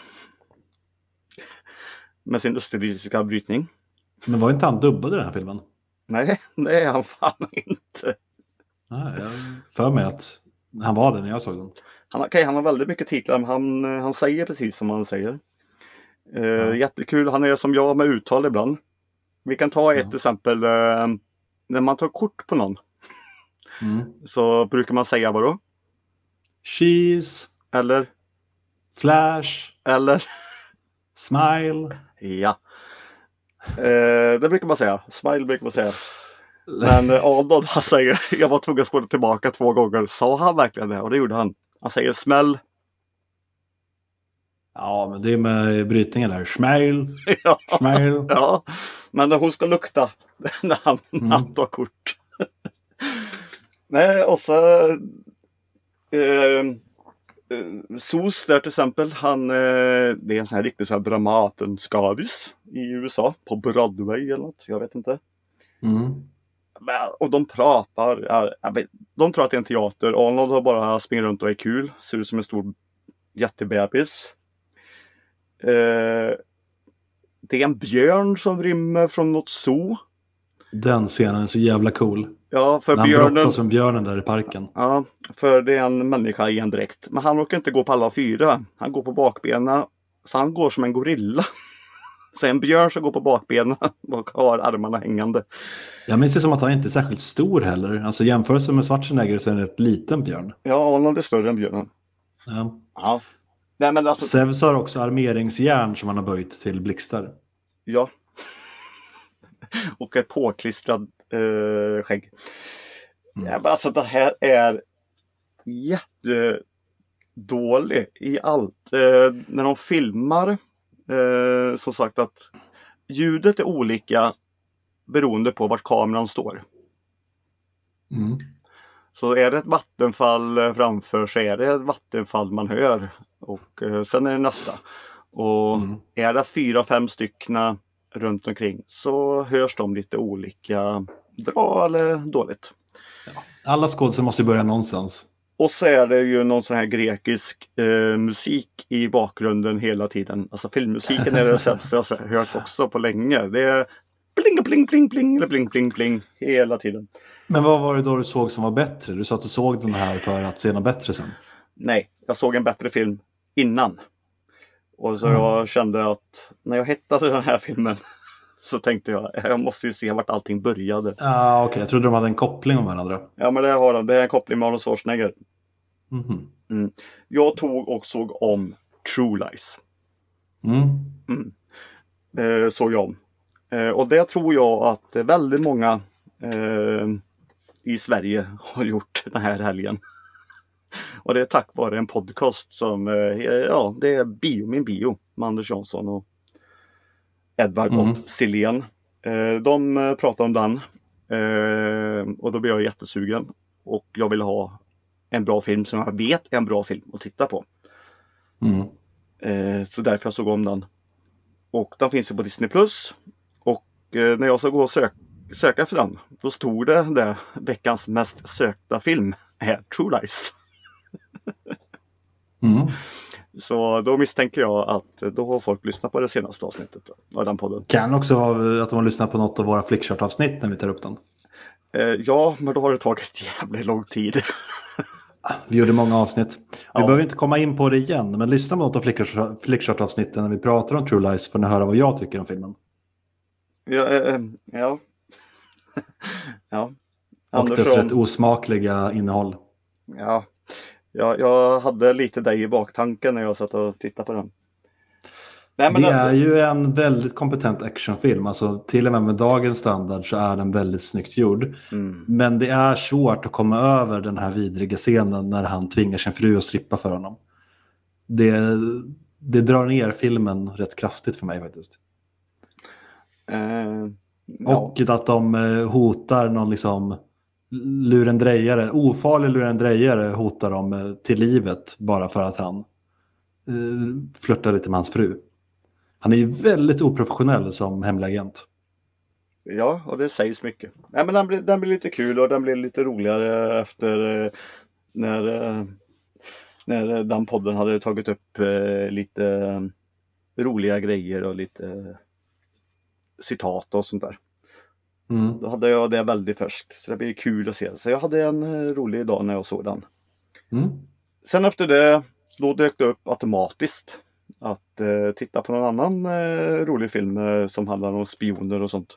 Med sin österrikiska brytning. Men var inte han dubbad i den här filmen? Nej, det är han fan inte. Nej, jag för mig att han var det när jag såg den. Han har väldigt mycket titlar, men han säger precis som han säger. Jättekul, han är som jag med uttal ibland. Vi kan ta ett exempel. När man tar kort på någon. Så brukar man säga vadå? Cheese. Eller? Flash. Eller? Smile. Ja. Det brukar man säga. Smile brukar man säga. Men Arnold, han säger, jag var tvungen att spola tillbaka 2 gånger. Sa han verkligen det? Och det gjorde han. Han säger smäll. Ja, men det är med brytningen där. Smile. Ja. Smile. Ja, men hon ska lukta när han tar kort. Nej, och så Zeus där till exempel, det är en sån här riktig så här Dramatenskadis i USA på Broadway eller något, jag vet inte. Och de pratar, de tror att det är en teater. Arnold har bara springer runt och är kul, ser ut som en stor jättebebis. Det är en björn som rymmer från något zoo. Den scenen är så jävla cool. Ja, för när björnen. Han brottas med björnen där i parken. Ja, för det är en människa i en dräkt. Men han råkar inte gå på alla 4. Han går på bakbenen. Så han går som en gorilla. Så en björn som går på bakbenen och har armarna hängande. Jag minns det som att han inte är särskilt stor heller. Alltså jämförelse med Schwarzenegger så är det ett liten björn. Ja, Arnold är större än björnen. Ja. Nej, men alltså... Zeus har också armeringsjärn som han har böjt till blixtar. Ja. Och ett påklistrad skägg. Ja, men alltså det här är jättedålig i allt. När de filmar, som sagt att ljudet är olika beroende på vart kameran står. Så är det ett vattenfall framför så är det ett vattenfall man hör. Och sen är det nästa. Och är det 4-5 styckna runt omkring så hörs de lite olika, bra eller dåligt. Ja. Alla skådespelare måste börja någonstans. Och så är det ju någon sån här grekisk musik i bakgrunden hela tiden. Alltså filmmusiken är det sämsta jag har hört också på länge. Det är pling, pling, pling, pling, eller pling, pling, pling hela tiden. Men vad var det då du såg som var bättre? Du sa att du såg den här för att se något bättre sen. Nej, jag såg en bättre film innan. Och så jag kände att när jag hittade den här filmen så tänkte jag måste ju se vart allting började. Ja, okej. Jag trodde de hade en koppling med varandra. Ja, men det har de. Det är en koppling med Arnold Schwarzenegger. Jag tog och såg om True Lies. Såg jag om. Och det tror jag att väldigt många i Sverige har gjort den här helgen. Och det är tack vare en podcast som, det är Min bio med Anders Jansson och Edvard och Silén. De pratade om den. Och då blev jag jättesugen. Och jag ville ha en bra film som jag vet är en bra film att titta på. Så därför jag såg om den. Och den finns ju på Disney+. Och när jag ska gå och söka efter den, då stod det veckans mest sökta film är True Lies. Så då misstänker jag att då har folk lyssnat på det senaste avsnittet av den podden. Kan också vara att de har lyssnat på något av våra flickchart-avsnitt när vi tar upp den. Ja, men då har det tagit jävligt lång tid. Vi gjorde många avsnitt. Vi behöver inte komma in på det igen, men lyssna på något av flickchart-avsnitten när vi pratar om True Lies för att höra vad jag tycker om filmen. Ja. Och dess rätt osmakliga innehåll. Ja, jag hade lite dig i baktanken när jag satt och tittade på den. Nej, men det är ju en väldigt kompetent actionfilm. Alltså, till och med dagens standard så är den väldigt snyggt gjord. Men det är svårt att komma över den här vidriga scenen när han tvingar sin fru att strippa för honom. Det drar ner filmen rätt kraftigt för mig faktiskt. Ja. Och att de hotar någon liksom lurendrejare, ofarlig lurendrejare hotar dem till livet bara för att han flörtar lite med hans fru. Han är ju väldigt oprofessionell som hemlig agent. Ja, och det sägs mycket. Nej, men den blir lite kul och den blir lite roligare efter när den podden hade tagit upp lite roliga grejer och lite citat och sånt där. Då hade jag det väldigt färskt. Så det blir kul att se. Så jag hade en rolig dag när jag såg den. Sen efter det, då dök det upp automatiskt att titta på någon annan rolig film som handlar om spioner och sånt.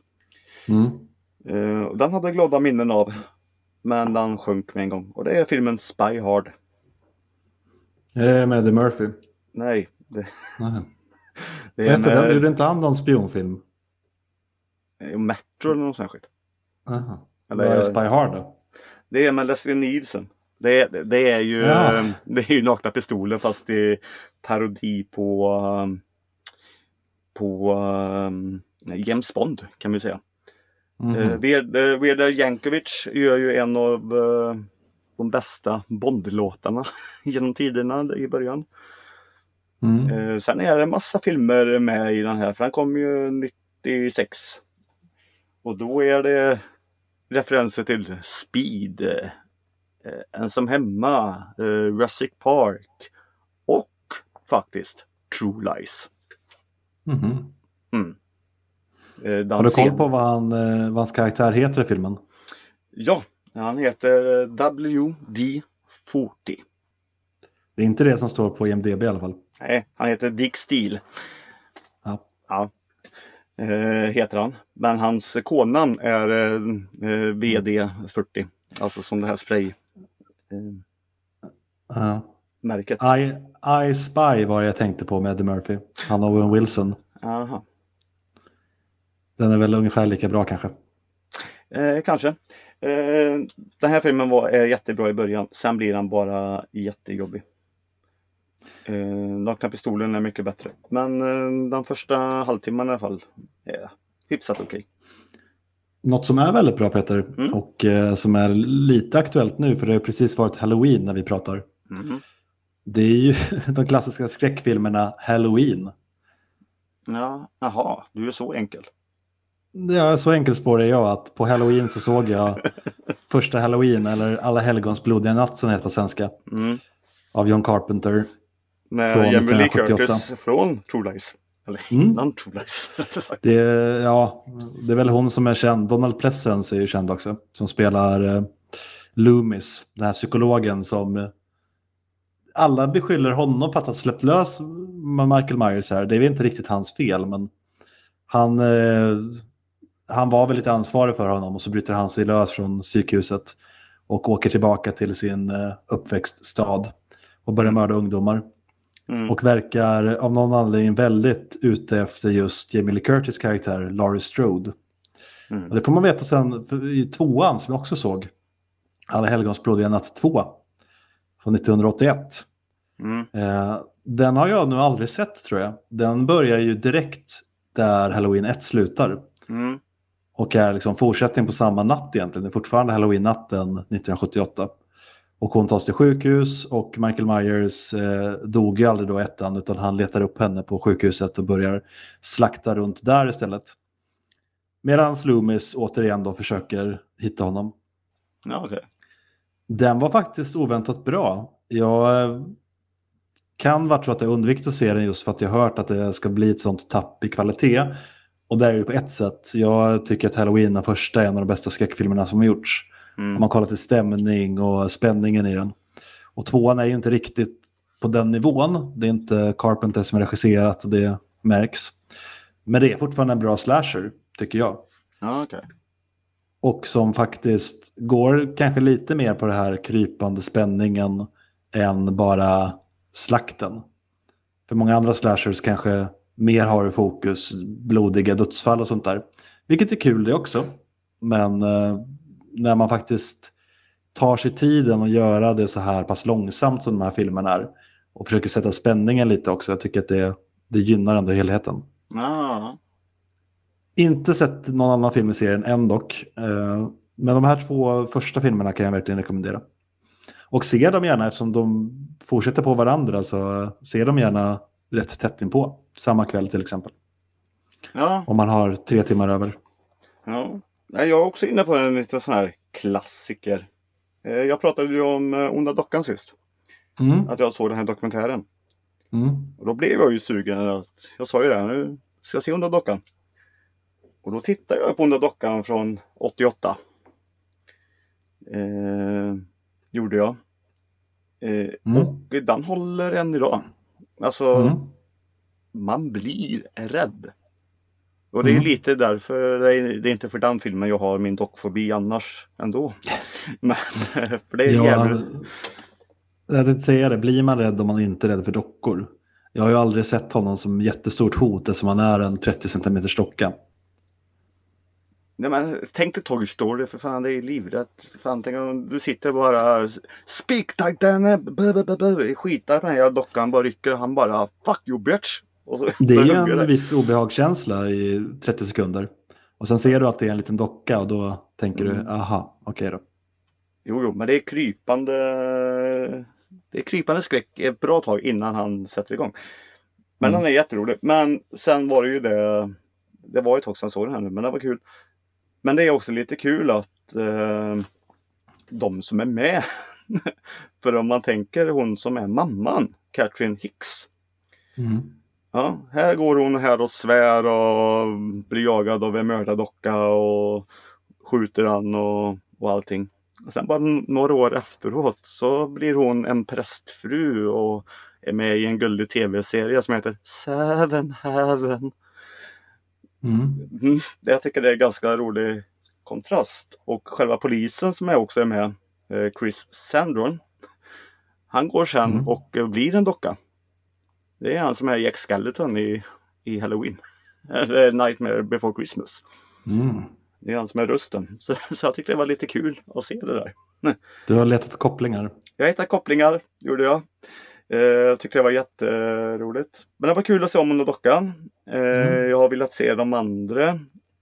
Den hade jag glada minnen av. Men den sjönk med en gång. Och det är filmen Spy Hard. Är det med Eddie Murphy? Nej. Det är med... Gjorde inte han någon spionfilm? Metro eller något sånt skit. Eller är Spy Hard då? Det är med Leslie Nielsen. Det är ju det är ju Nakna pistoler fast det är parodi på James Bond kan man säga. Weird Yankovic gör ju en av de bästa Bond-låtarna genom tiderna i början. Sen är det en massa filmer med i den här, för den kom ju 96. Och då är det referenser till Speed, Ensam hemma, Jurassic Park och faktiskt True Lies. Har du koll på vad hans karaktär heter i filmen? Ja, han heter WD-40. Det är inte det som står på IMDb i alla fall. Nej, han heter Dick Steele. Ja. Heter han. Men hans kodnamn är WD-40. Alltså som det här spray märket. I Spy var jag tänkte på med Eddie Murphy. Han och Owen Wilson. Aha. Den är väl ungefär lika bra kanske. Kanske. Den här filmen är jättebra i början. Sen blir den bara jättejobbig. Nakna pistolen är mycket bättre. Men den första halvtimmen i alla fall är hyfsat okej. Något som är väldigt bra, Peter, och som är lite aktuellt nu, för det har precis varit Halloween när vi pratar. Det är ju de klassiska skräckfilmerna Halloween. Ja, jaha, du är så enkel. Ja, så enkelspår är jag att på Halloween så såg jag första Halloween, eller Alla helgons blodiga natt som det heter på svenska, av John Carpenter. Med Jamie Lee Curtis från True Lies. Eller innan True Lies. Det är väl hon som är känd. Donald Pleasence är ju känd också. Som spelar Loomis, den här psykologen som alla beskyller honom för att ha släppt lös Michael Myers här. Det är väl inte riktigt hans fel, men han var väl lite ansvarig för honom, och så bryter han sig lös från psykhuset och åker tillbaka till sin uppväxtstad och börjar mörda ungdomar. Och verkar av någon anledning väldigt ute efter just Jamie Lee Curtis karaktär Laurie Strode. Och det får man veta sen i tvåan som jag också såg. Alla helgons blodiga natt 2 från 1981. Den har jag nu aldrig sett, tror jag. Den börjar ju direkt där Halloween 1 slutar. Och är liksom fortsättning på samma natt egentligen. Det är fortfarande Halloween-natten 1978. Och hon tas till sjukhus och Michael Myers dog ju aldrig då ettan, utan han letar upp henne på sjukhuset och börjar slakta runt där istället. Medan Loomis återigen då försöker hitta honom. Ja, okej. Den var faktiskt oväntat bra. Jag kan vara så att jag undvikit att se den just för att jag hört att det ska bli ett sånt tapp i kvalitet. Och där är det på ett sätt. Jag tycker att Halloween, den första, är en av de bästa skräckfilmerna som har gjorts. Om man kollar till stämning och spänningen i den. Och tvåan är ju inte riktigt på den nivån. Det är inte Carpenter som är regisserat och det märks. Men det är fortfarande en bra slasher, tycker jag. Ja, okej. Och som faktiskt går kanske lite mer på det här krypande spänningen än bara slakten. För många andra slashers kanske mer har fokus, blodiga dödsfall och sånt där. Vilket är kul det också. Men när man faktiskt tar sig tiden och göra det så här pass långsamt som de här filmerna är och försöker sätta spänningen lite också, jag tycker att det gynnar ändå helheten. Ja. Inte sett någon annan film i serien än dock. Men de här 2 första filmerna kan jag verkligen rekommendera. Och se dem gärna, eftersom de fortsätter på varandra, så se dem gärna rätt tätt inpå. Samma kväll till exempel. Ja. Om man har 3 timmar över. Ja. Jag är också inne på en liten sån här klassiker. Jag pratade ju om Onda Dockan sist. Att jag såg den här dokumentären. Och då blev jag ju sugen att jag sa ju det, nu ska jag se Onda Dockan. Och då tittade jag på Onda Dockan från 88. Gjorde jag. Och den håller än idag. Alltså, man blir rädd. Och det är lite därför, det är inte för den filmen jag har min dockfobi annars ändå. Men, för det är jävligt. Jag tänkte säga det, blir man rädd om man inte är rädd för dockor? Jag har ju aldrig sett honom som jättestort hot eftersom han är en 30 cm docka. Nej, men tänk dig Toy Story, för fan, det är livrätt. För fan, tänk om du sitter bara speak like den skitar på den här dockan, bara rycker och han bara fuck you bitch. Och så, det är ju en viss obehagskänsla i 30 sekunder. Och sen ser du att det är en liten docka och då tänker du, aha, okej då. Jo, men det är krypande skräck ett bra tag innan han sätter igång. Men han är jätterolig. Men sen var det ju det var ett tag sedan såg den här nu, men det var kul. Men det är också lite kul att de som är med, för om man tänker hon som är mamman, Catherine Hicks. Ja, här går hon här och svär och blir jagad av en mördardocka och skjuter han och allting. Och sen bara några år efteråt så blir hon en prästfru och är med i en guldig tv-serie som heter Seven Heaven. Jag tycker det är ganska rolig kontrast. Och själva polisen som också är med, Chris Sandron, han går sen och blir en docka. Det är han som är Jack Skellington i Halloween. Eller Nightmare Before Christmas. Det är han som är rösten. Så jag tyckte det var lite kul att se det där. Du har letat kopplingar. Jag hittade kopplingar, gjorde jag. Jag tyckte det var jätteroligt. Men det var kul att se om Onda Dockan. Jag har velat se de andra.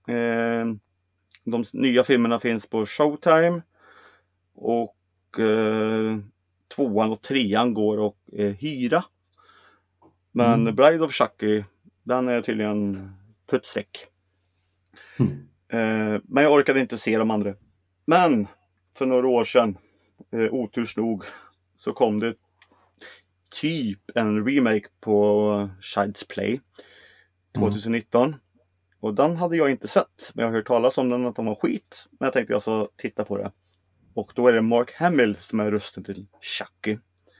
De nya filmerna finns på Showtime. Och 2:an och 3:an går att hyra. Men Bride of Chucky, den är tydligen puttsäck. Men jag orkade inte se de andra. Men för några år sedan, oturs nog, så kom det typ en remake på Child's Play 2019. Och den hade jag inte sett. Men jag har hört talas om den, att de var skit. Men jag tänkte alltså titta på det. Och då är det Mark Hamill som är rösten till Chucky.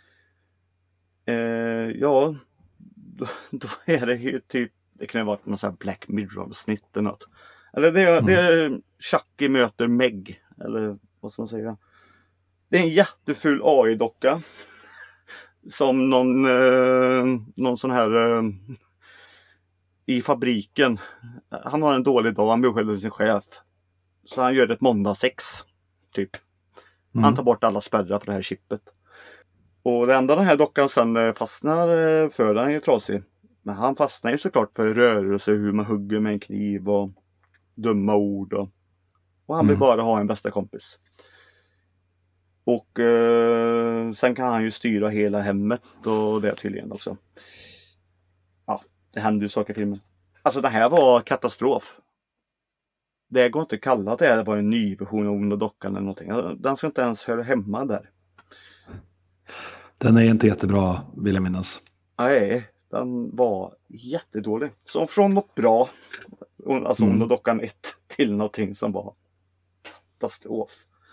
Ja, då är det ju typ, det kan ju vara någon sån här Black Mirror-avsnitt eller något. Eller det är Chucky möter Meg. Eller vad ska man säga. Det är en jätteful AI-docka. Som någon sån här i fabriken. Han har en dålig dag, han beskyller sin chef. Så han gör ett måndagsex typ. Han tar bort alla spärrar för det här chippet. Och det enda den här dockan sen fastnar för, den är ju trasig. Men han fastnar ju såklart för rörelse, hur man hugger med en kniv och dumma ord. Och han vill bara ha en bästa kompis. Och sen kan han ju styra hela hemmet och det tydligen också. Ja, det händer ju saker i filmen. Alltså det här var katastrof. Det går inte att kalla att det var en ny version av Onda Dockan eller någonting. Den ska inte ens höra hemma där. Den är inte jättebra, vill jag minnas. Nej, den var jättedålig. Så från något bra, alltså Onda Dockan 1 till någonting som var katastrof.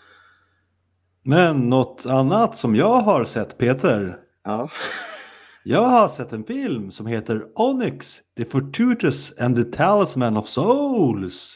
Men något annat som jag har sett, Peter. Ja. Jag har sett en film som heter Onyx, The Fortuitous and the Talisman of Souls.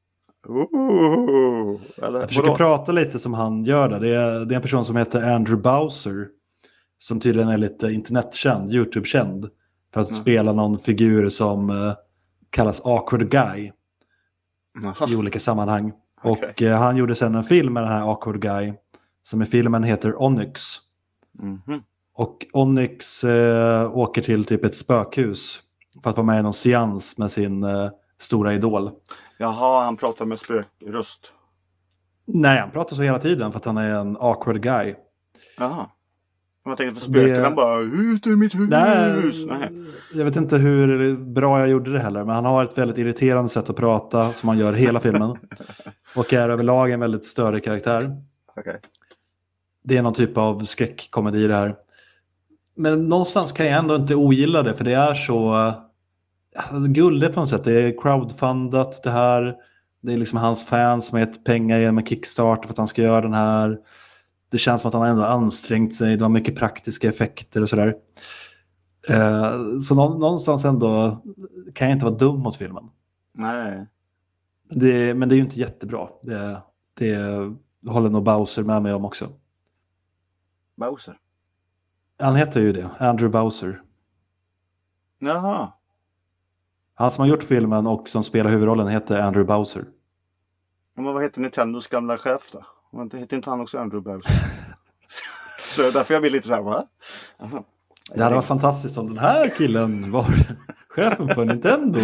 Jag försöker prata lite som han gör det. Det är en person som heter Andrew Bowser. Som tydligen är lite internetkänd, YouTube-känd. För att spela någon figur som kallas Awkward Guy. I olika sammanhang. Okay. Och han gjorde sedan en film med den här Awkward Guy. Som i filmen heter Onyx. Mm-hmm. Och Onyx åker till typ ett spökhus. För att vara med i någon seans med sin stora idol. Jaha, han pratar med spökröst. Nej, han pratar så hela tiden för att han är en awkward guy. Jaha. Jag tänkte för spöken, han bara ut ur mitt hus. Nej. Jag vet inte hur bra jag gjorde det heller. Men han har ett väldigt irriterande sätt att prata som han gör hela filmen. Och är överlag en väldigt större karaktär. Okay. Det är någon typ av skräckkomedi det här. Men någonstans kan jag ändå inte ogilla det. För det är så gulligt på något sätt. Det är crowdfundat det här. Det är liksom hans fans som har gett pengar genom en Kickstarter för att han ska göra den här. Det känns som att han ändå ansträngt sig. Det var mycket praktiska effekter och sådär. Så någonstans ändå kan jag inte vara dum mot filmen. Nej. Men det är ju inte jättebra. Det håller nog Bowser med mig om också. Bowser? Han heter ju det. Andrew Bowser. Jaha. Han som har gjort filmen och som spelar huvudrollen heter Andrew Bowser. Men vad heter Nintendos gamla chef då? Heter inte han också Andrew Bowser? Så därför jag blir lite så här, va? Aha. Det hade varit fantastiskt om den här killen var chefen för Nintendo.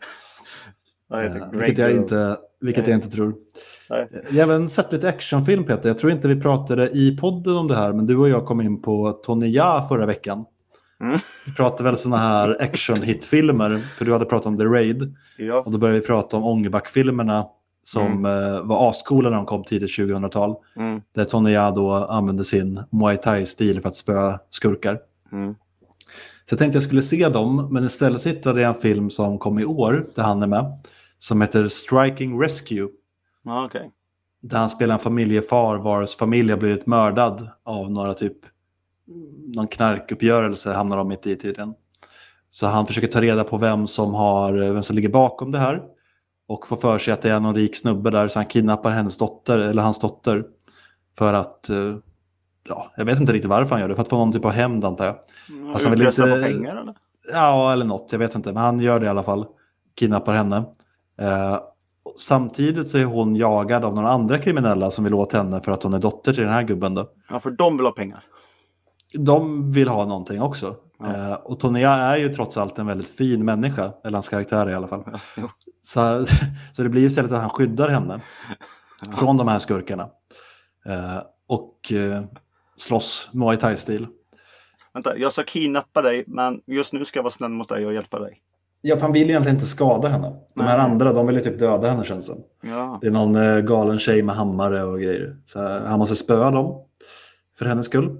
Vilket jag inte tror. Nej. Jag har även sett lite actionfilm, Peter. Jag tror inte vi pratade i podden om det här, men du och jag kom in på Tony Jaa förra veckan. Vi pratade väl såna här action-hitfilmer, för du hade pratat om The Raid. Ja. Och då började vi prata om Ångerback-filmerna som var ascoola när de kom tidigt 2000-tal. Där Tony Jaa då använde sin Muay Thai-stil för att spöa skurkar. Så jag tänkte jag skulle se dem, men istället så hittade jag en film som kom i år, där han är med, som heter Striking Rescue. Okay. Där han spelar en familjefar vars familj har blivit mördad av någon knarkuppgörelse hamnar de mitt i tiden. Så han försöker ta reda på vem som ligger bakom det här. Och får för sig att det är någon rik snubbe där, så han kidnappar hans dotter. För att, jag vet inte riktigt varför han gör det. För att få någon typ av hämnd, antar jag. Han vill inte på pengar eller? Ja, eller något, jag vet inte. Men han gör det i alla fall. Kidnappar henne. Samtidigt så är hon jagad av några andra kriminella som vill åt henne för att hon är dotter till den här gubben då. Ja, för de vill ha pengar. De vill ha någonting också. Ja. Och Tony Jaa är ju trots allt en väldigt fin människa. Eller hans karaktär i alla fall. Ja. Så det blir ju istället att han skyddar henne. Från de här skurkarna. Och slåss Muay Thai-stil. Vänta, jag ska kidnappa dig. Men just nu ska jag vara snäll mot dig och hjälpa dig. Ja, för han vill ju egentligen inte skada henne. De här andra, de vill ju typ döda henne, känns det. Ja. Det är någon galen tjej med hammare och grejer. Så han måste spöa dem. För hennes skull.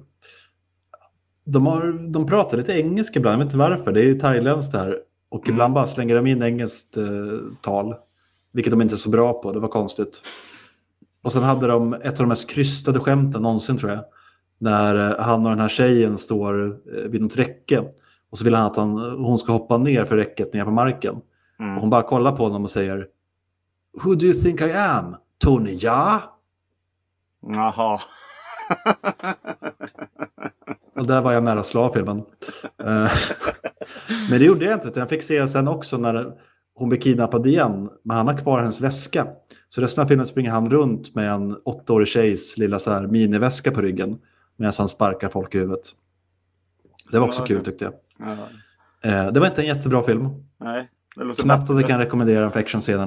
De pratar lite engelska ibland, jag vet inte varför. Det är ju thailändskt där. Och ibland bara slänger de in engelskt tal. Vilket de inte är så bra på, det var konstigt. Och sen hade de ett av de mest krystade skämten någonsin, tror jag. När han och den här tjejen står vid något räcke. Och så vill han att hon ska hoppa ner för räcket ner på marken. Och hon bara kollar på honom och säger: Who do you think I am? Tony Jaa? Jaha. Och där var jag nära slavfilmen. Men det gjorde jag inte. Jag fick se sen också när hon blir kidnappad igen. Men han har kvar hennes väska. Så resten av filmen springer han runt med en 8-årig tjejs lilla så här miniväska på ryggen. Medan han sparkar folk i huvudet. Det var också kul, tyckte jag. Ja. Det var inte en jättebra film. Nej, det låter knappt att jag kan rekommendera den för actionscenerna.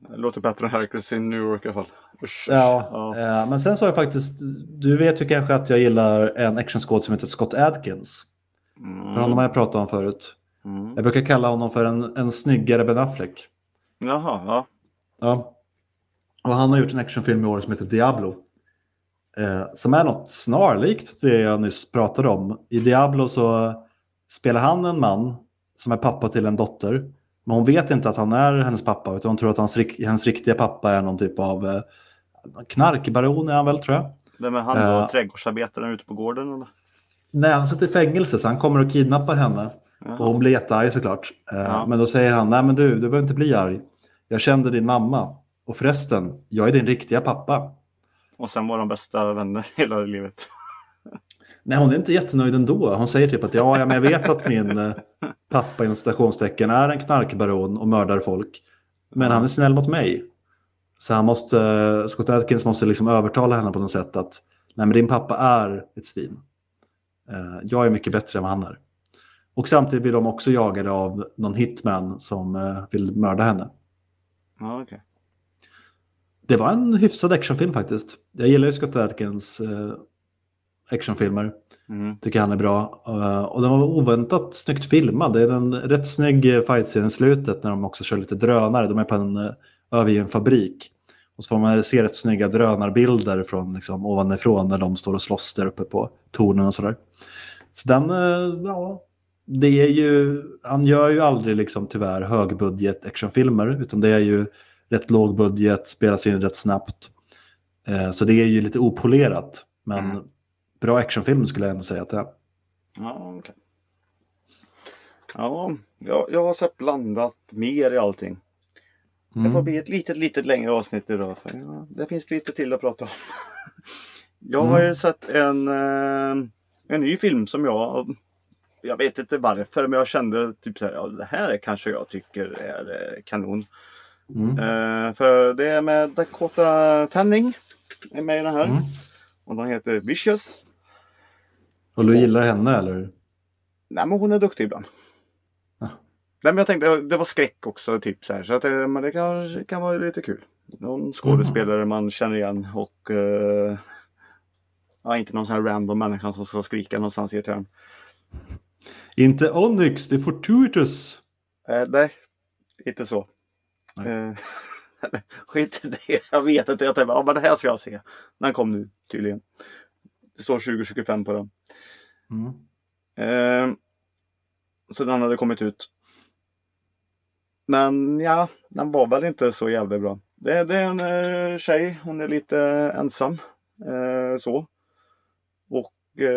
Det låter bättre än Hercules i New York i alla fall. Usch. Ja. Men sen så har jag faktiskt, du vet ju kanske att jag gillar en actionskåd som heter Scott Adkins. För honom har jag pratat om förut. Jag brukar kalla honom för en snyggare Ben Affleck. Jaha, ja. Ja. Och han har gjort en actionfilm i år som heter Diablo. Som är något snarlikt det jag nyss pratade om. I Diablo så spelar han en man som är pappa till en dotter. Men hon vet inte att han är hennes pappa, utan hon tror att hennes riktiga pappa är någon typ av knarkbaron är han väl, tror jag. Vem är han då? Trädgårdsarbetaren ute på gården? Eller? Nej, han sitter i fängelse så han kommer och kidnappar henne. Jaha. Och hon blir jättearg såklart. Men då säger han, nej men du behöver inte bli arg. Jag kände din mamma. Och förresten, jag är din riktiga pappa. Och sen var de bästa vänner hela livet. Nej, hon är inte jättenöjd ändå. Hon säger typ att ja men jag vet att min pappa inom citationstecken är en knarkbaron och mördar folk. Men han är snäll mot mig. Så Scott Adkins måste liksom övertala henne på något sätt att nej men din pappa är ett svin. Jag är mycket bättre än vad han är. Och samtidigt blir de också jagade av någon hitman som vill mörda henne. Ja, okej. Det var en hyfsad actionfilm faktiskt. Jag gillar ju Scott Adkins actionfilmer. Tycker han är bra. Och den var oväntat snyggt filmad. Det är en rätt snygg fight-scen i slutet när de också kör lite drönare. De är på en övergiven fabrik. Och så får man se rätt snygga drönarbilder från liksom, ovanifrån när de står och slåss där uppe på tornen och sådär. Så den, ja, det är ju, han gör ju aldrig liksom tyvärr högbudget actionfilmer, utan det är ju rätt låg budget, spelas in rätt snabbt. Så det är ju lite opolerat, men bra actionfilm skulle jag ändå säga att det är. Ja, okej. Ja, jag har sett blandat mer i allting. Det får bli ett litet längre avsnitt idag. För det finns lite till att prata om. Jag har ju sett en ny film som jag vet inte varför, men jag kände typ så här, ja, det här kanske jag tycker är kanon. För det är med Dakota Fanning är med i den här. Och den heter Vicious. Och du gillar henne eller? Nej, men hon är duktig ibland. Nej, men jag tänkte, det var skräck också typ så här. Så att men det kan vara lite kul. Någon skådespelare man känner igen och inte någon sån här random människa som ska skrika någonstans i ett hörn. Inte Onyx, det är Fortuitous. Nej, inte så. Skit i det. Jag vet inte. Jag tänkte, men det här ska jag se. Den kom nu tydligen. Det står 2025 på den. Så den hade kommit ut. Men ja, den var väl inte så jävla bra. Det är en tjej. Hon är lite ensam. Så. Och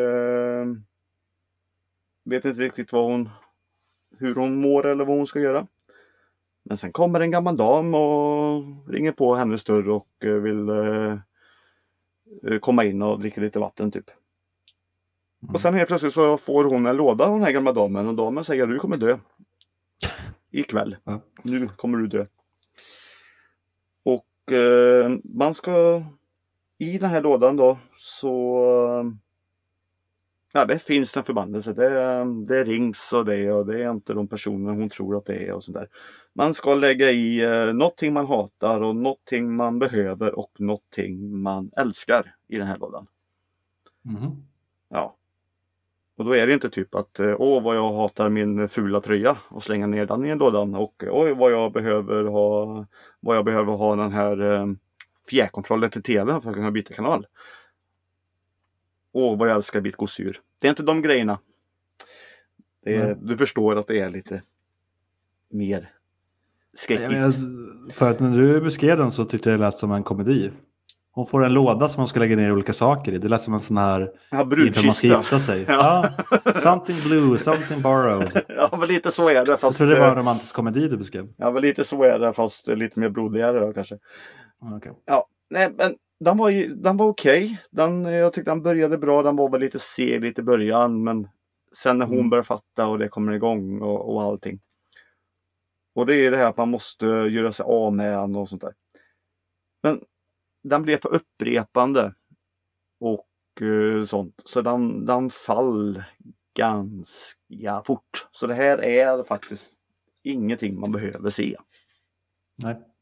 vet inte riktigt hur hon mår eller vad hon ska göra. Men sen kommer en gammal dam och ringer på hennes dörr och vill komma in och dricka lite vatten typ. Och sen helt plötsligt så får hon en låda av den här gamla damen och damen säger du kommer dö. Ikväll. Nu kommer du dö. Och man ska i den här lådan då så det finns en förbannelse. Det rings och det är inte de personer hon tror att det är och sådär. Man ska lägga i någonting man hatar och någonting man behöver och någonting man älskar i den här lådan. Ja. Och då är det inte typ att vad jag hatar min fula tröja och slänga ner den i en lådan och vad jag behöver ha den här fjärrkontrollen till tv för att kunna byta kanal. Vad jag älskar bit gosedjur. Det är inte de grejerna. Du förstår att det är lite mer skräckigt. För att när du beskrev den så tyckte jag det lät som en komedi. Hon får en låda som hon ska lägga ner olika saker i. Det lät som en sån här brudkista. Man ska gifta sig. Ja. Something blue, something borrowed. Ja, men lite så är det. Fast, jag tror det var en romantisk komedi du beskrev. Ja, men lite så är det fast lite mer blodigare då kanske. Okay. Ja, nej men den var okej. Jag tyckte den började bra. Den var väl lite seg lite i början. Men sen när hon börjar fatta och det kommer igång och allting. Och det är det här att man måste göra sig av med den och sånt där. Men den blev för upprepande. Och sånt. Så den fall ganska fort. Så det här är faktiskt ingenting man behöver se. Nej.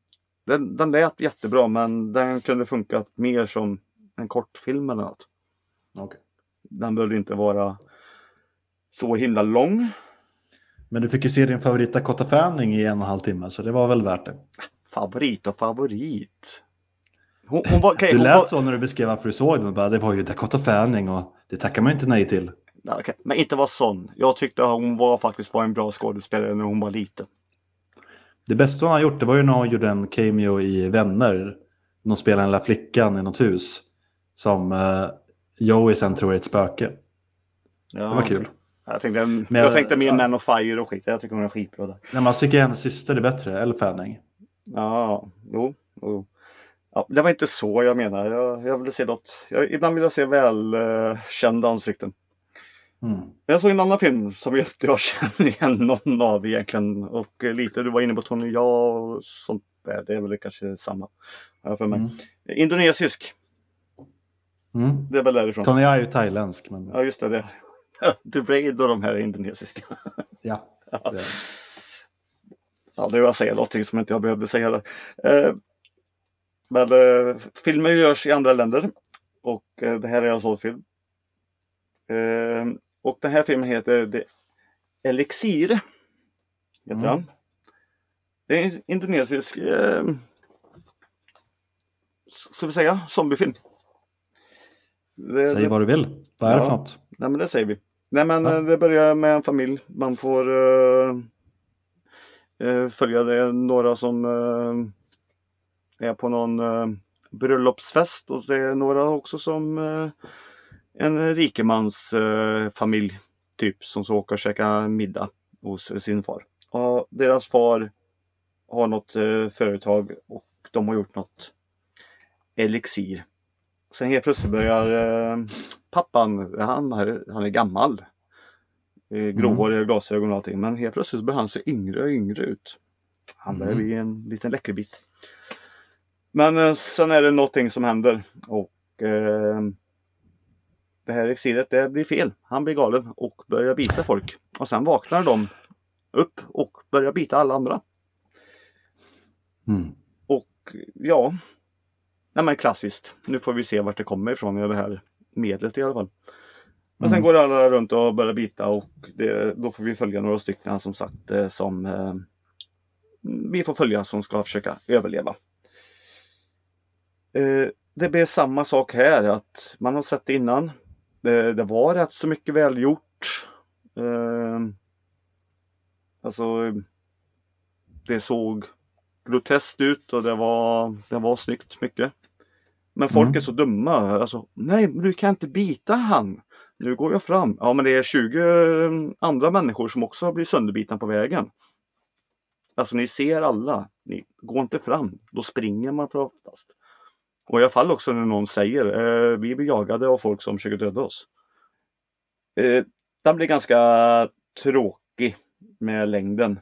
Den lät jättebra, men den kunde funka mer som en kortfilm eller något. Okay. Den behövde inte vara så himla lång. Men du fick ju se din favorit Dakota Fanning i 1,5 timme, så det var väl värt det. Favorit och favorit. Du lät så när du beskrev varför du såg den. Det var ju Dakota Fanning och det tackar man inte nej till. Okay. Men inte var sån. Jag tyckte att hon faktiskt var en bra skådespelare när hon var liten. Det bästa hon har gjort, det var ju när hon gjorde en cameo i Vänner. De spelade den lilla flickan i något hus. Som Joey sen tror är ett spöke. Ja, det var kul. Jag tänkte mer Man of Fire och skit. Jag tycker hon är skitbra där. Nej, man tycker hennes syster är bättre, Elle Fanning. Ja, jo. Ja, det var inte så jag menar. Jag ville se något. Ibland vill jag se välkända ansikten. Jag såg en annan film som jag känner igen någon av egentligen. Och lite, du var inne på Tony, ja och sånt där. Det är väl kanske samma för mig. Indonesisk. Det är väl därifrån. Tony är ju thailändsk. Men... Ja, just det. The Raid och de här är indonesiska. Ja. Ja, det var att säga någonting som inte jag behövde säga där. Men filmer görs i andra länder. Och det här är en sån film. Och den här filmen heter The Elixir. Heter han. Det är en indonesisk ska vi säga zombiefilm. Säg vad du vill. Vad är det för något? Nej, men det säger vi. Nej, men det börjar med en familj. Man får följa det. Några som är på någon bröllopsfest. Och det är några också som en rikemans familj typ. Som så åker och käka middag hos sin far. Och deras far har något företag och de har gjort något elixir. Sen helt plötsligt börjar pappan, han är gammal. Gråhårig, glasögon och allting. Men helt plötsligt börjar han se yngre och yngre ut. Han börjar bli en liten läckerbit. Men sen är det någonting som händer. Och det här exilet, det blir fel. Han blir galen och börjar bita folk. Och sen vaknar de upp och börjar bita alla andra. Och ja... Nej, men klassiskt. Nu får vi se vart det kommer ifrån i det här medlet i alla fall. Men sen går alla runt och börjar bita och då får vi följa några stycken som sagt som vi får följa som ska försöka överleva. Det blir samma sak här att man har sett det innan. Det var rätt så mycket välgjort. Alltså det såg groteskt ut och det var snyggt mycket. Men folk är så dumma. Alltså, nej, du kan inte bita han. Nu går jag fram. Ja, men det är 20 andra människor som också blir sönderbitna på vägen. Alltså, ni ser alla. Ni går inte fram. Då springer man för oftast. Och i alla fall också när någon säger vi blir jagade av folk som försöker döda oss. Den blir ganska tråkig med längden.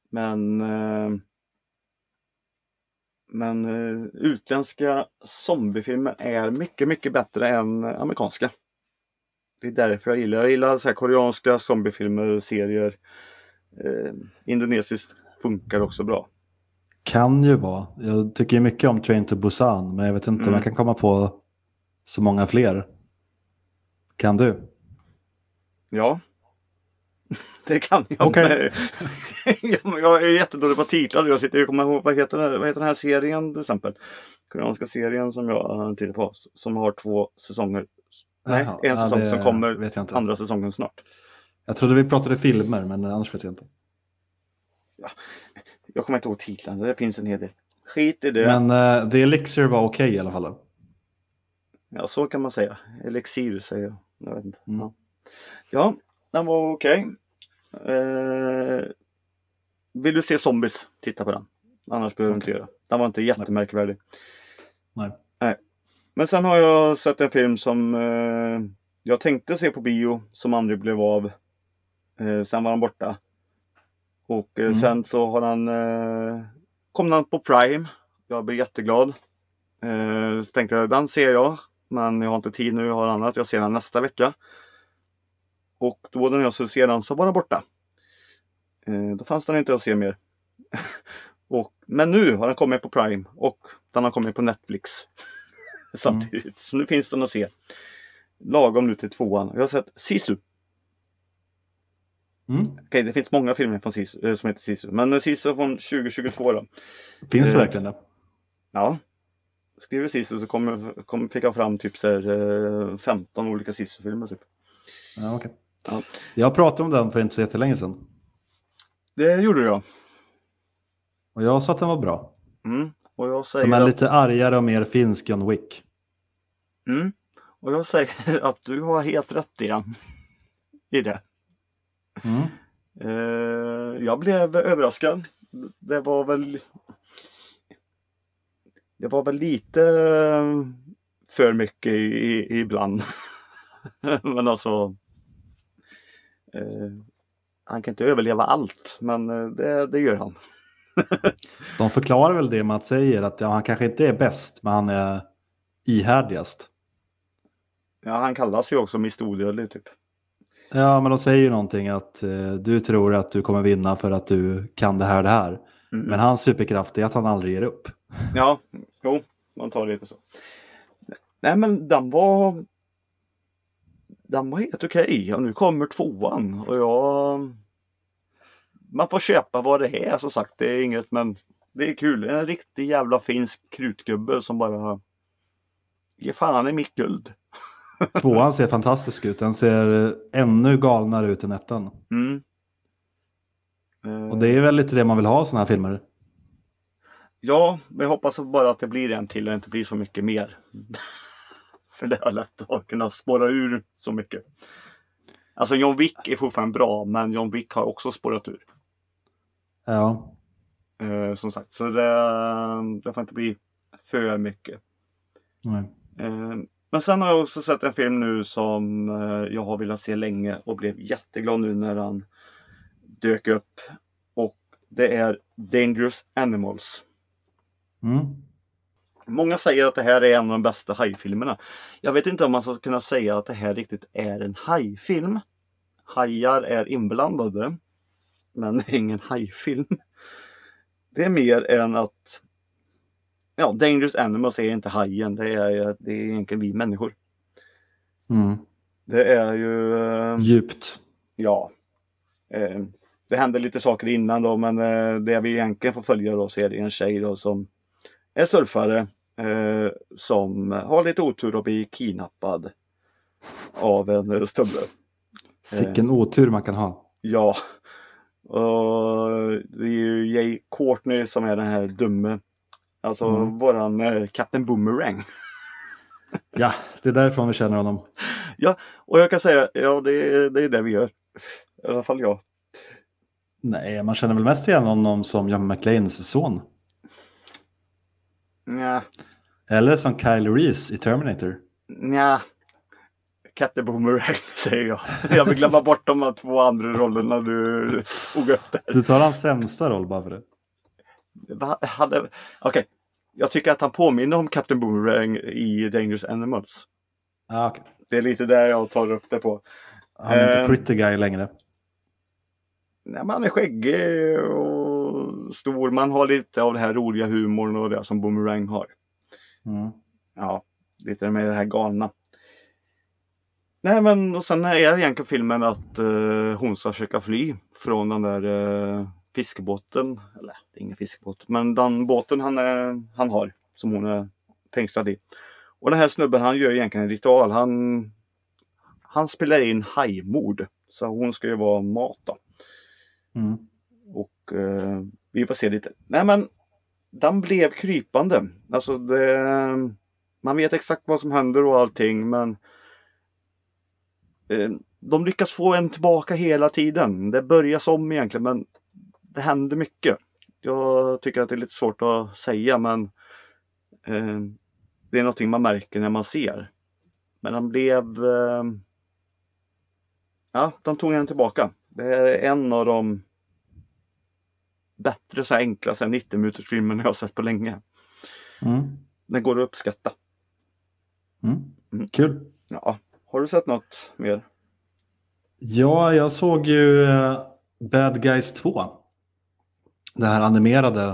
Men utländska zombiefilmer är mycket, mycket bättre än amerikanska. Det är därför jag gillar så här koreanska zombiefilmer, serier. Indonesiskt funkar också bra. Kan ju vara. Jag tycker mycket om Train to Busan, men jag vet inte om jag kan komma på så många fler. Kan du? Ja. Det kan jag. Okay. Jag är jättedålig på titlar. Jag sitter och kommer ihåg, vad heter den här serien till exempel? Koreanska serien som jag tittar på. Som har 2 säsonger. Nej, en säsong som kommer andra säsongen snart. Jag trodde vi pratade filmer, men annars vet jag inte. Ja, jag kommer inte ihåg titlarna. Det finns en hel del. Skit i det. Men The Elixir var okej i alla fall. Ja, så kan man säga. Elixir säger jag. Jag vet inte. Ja, den var okej. Vill du se zombies? Titta på den. Annars behöver du inte göra. Den var inte jättemärkvärdig. Nej. Men sen har jag sett en film som jag tänkte se på bio som aldrig blev av. Sen var han borta. Och sen så har kom han på Prime. Jag blev jätteglad. Så tänkte jag, den ser jag. Men jag har inte tid nu, jag har annat. Jag ser den nästa vecka. Och då när jag skulle se den så var den borta. Då fanns den inte att se mer. Men nu har den kommit på Prime och den har kommit på Netflix samtidigt. Så nu finns den att se. Lagom nu till 2:an. Jag har sett Sisu. Okej, det finns många filmer från Sisu, som heter Sisu. Men Sisu från 2022 då. Finns det verkligen det? Ja. Skriver Sisu så fick jag fram typ så här, 15 olika Sisu-filmer typ. Ja, okej. Ja. Jag pratade om den för inte så jättelänge sedan. Det gjorde jag. Och jag sa att den var bra. Och jag säger som är lite argare och mer finsk John Wick. Och jag säger att du har helt rätt i det. Jag blev överraskad. Det var väl lite för mycket ibland. Men alltså han kan inte överleva allt, men det gör han. De förklarar väl det med att säga att han kanske inte är bäst, men han är ihärdigast. Ja, han kallas ju också Mr. Odödlig typ. Ja, men de säger ju någonting att du tror att du kommer vinna för att du kan det här. Men hans superkraft är att han aldrig ger upp. Ja, jo, man tar det lite så. Nej, men den var helt okej. Och nu kommer 2:an. Och man får köpa vad det är, som sagt. Det är inget, men det är kul. En riktig jävla finsk krutgubbe som bara ger fan i mitt guld. 2:an ser fantastisk ut. Den ser ännu galnare ut än 1:an. Och det är väl lite det man vill ha, såna här filmer. Ja, men jag hoppas bara att det blir en till och inte blir så mycket mer. För det är lätt att kunna spåra ur så mycket. Alltså John Wick är fortfarande bra, men John Wick har också spårat ur. Ja. Som sagt, så det får inte bli för mycket. Nej. Men sen har jag också sett en film nu som jag har velat se länge och blev jätteglad nu när han dök upp. Och det är Dangerous Animals. Många säger att det här är en av de bästa hajfilmerna. Jag vet inte om man ska kunna säga att det här riktigt är en hajfilm. Hajar är inblandade, men det är ingen hajfilm. Det är mer än att Dangerous Animals är inte hajen. Det är egentligen vi människor. Det är ju djupt. Ja. Det händer lite saker innan då, men det vi egentligen får följa då, så är det en tjej då som är surfare som har lite otur att bli kidnappad av en stubbe. Vilken otur man kan ha. Ja. Och det är ju Jay Courtney som är den här dumme. Alltså våran Captain Boomerang. Ja, det är därifrån vi känner honom. Ja, och jag kan säga, det är det vi gör. I alla fall jag. Nej, man känner väl mest igen honom som John McClanes son. Ja. Eller som Kyle Reese i Terminator. Ja. Captain Boomerang säger jag. Jag vill glömma bort de här 2 andra rollerna du tog upp där. Du tar hans sämsta roll bara för det. Okej. Jag tycker att han påminner om Captain Boomerang i Dangerous Animals. Okay. Det är lite där jag tar upp det på. Han är inte pretty guy längre. Nej, man är skäggig och stor. Man har lite av det här roliga humorn och det som Boomerang har. Ja, lite med det här galna. Nej, men och sen är egentligen filmen att hon ska försöka fly från den där fiskebåten. Eller, det är ingen fiskebåt. Men den båten han har, som hon är fängslad i. Och den här snubben, han gör egentligen en ritual. Han spelar in hajmord. Så hon ska ju vara mat då. Och vi får se lite. Nej, men den blev krypande. Alltså man vet exakt vad som händer och allting, men de lyckas få en tillbaka hela tiden. Det börjas om egentligen, men det händer mycket. Jag tycker att det är lite svårt att säga, men det är någonting man märker när man ser. Men den blev de tog en tillbaka. Det är en av de bättre, så enkla, så 90 minuters filmen jag har sett på länge. Den går att uppskatta. Kul. Ja. Har du sett något mer? Ja, jag såg ju Bad Guys 2. Det här animerade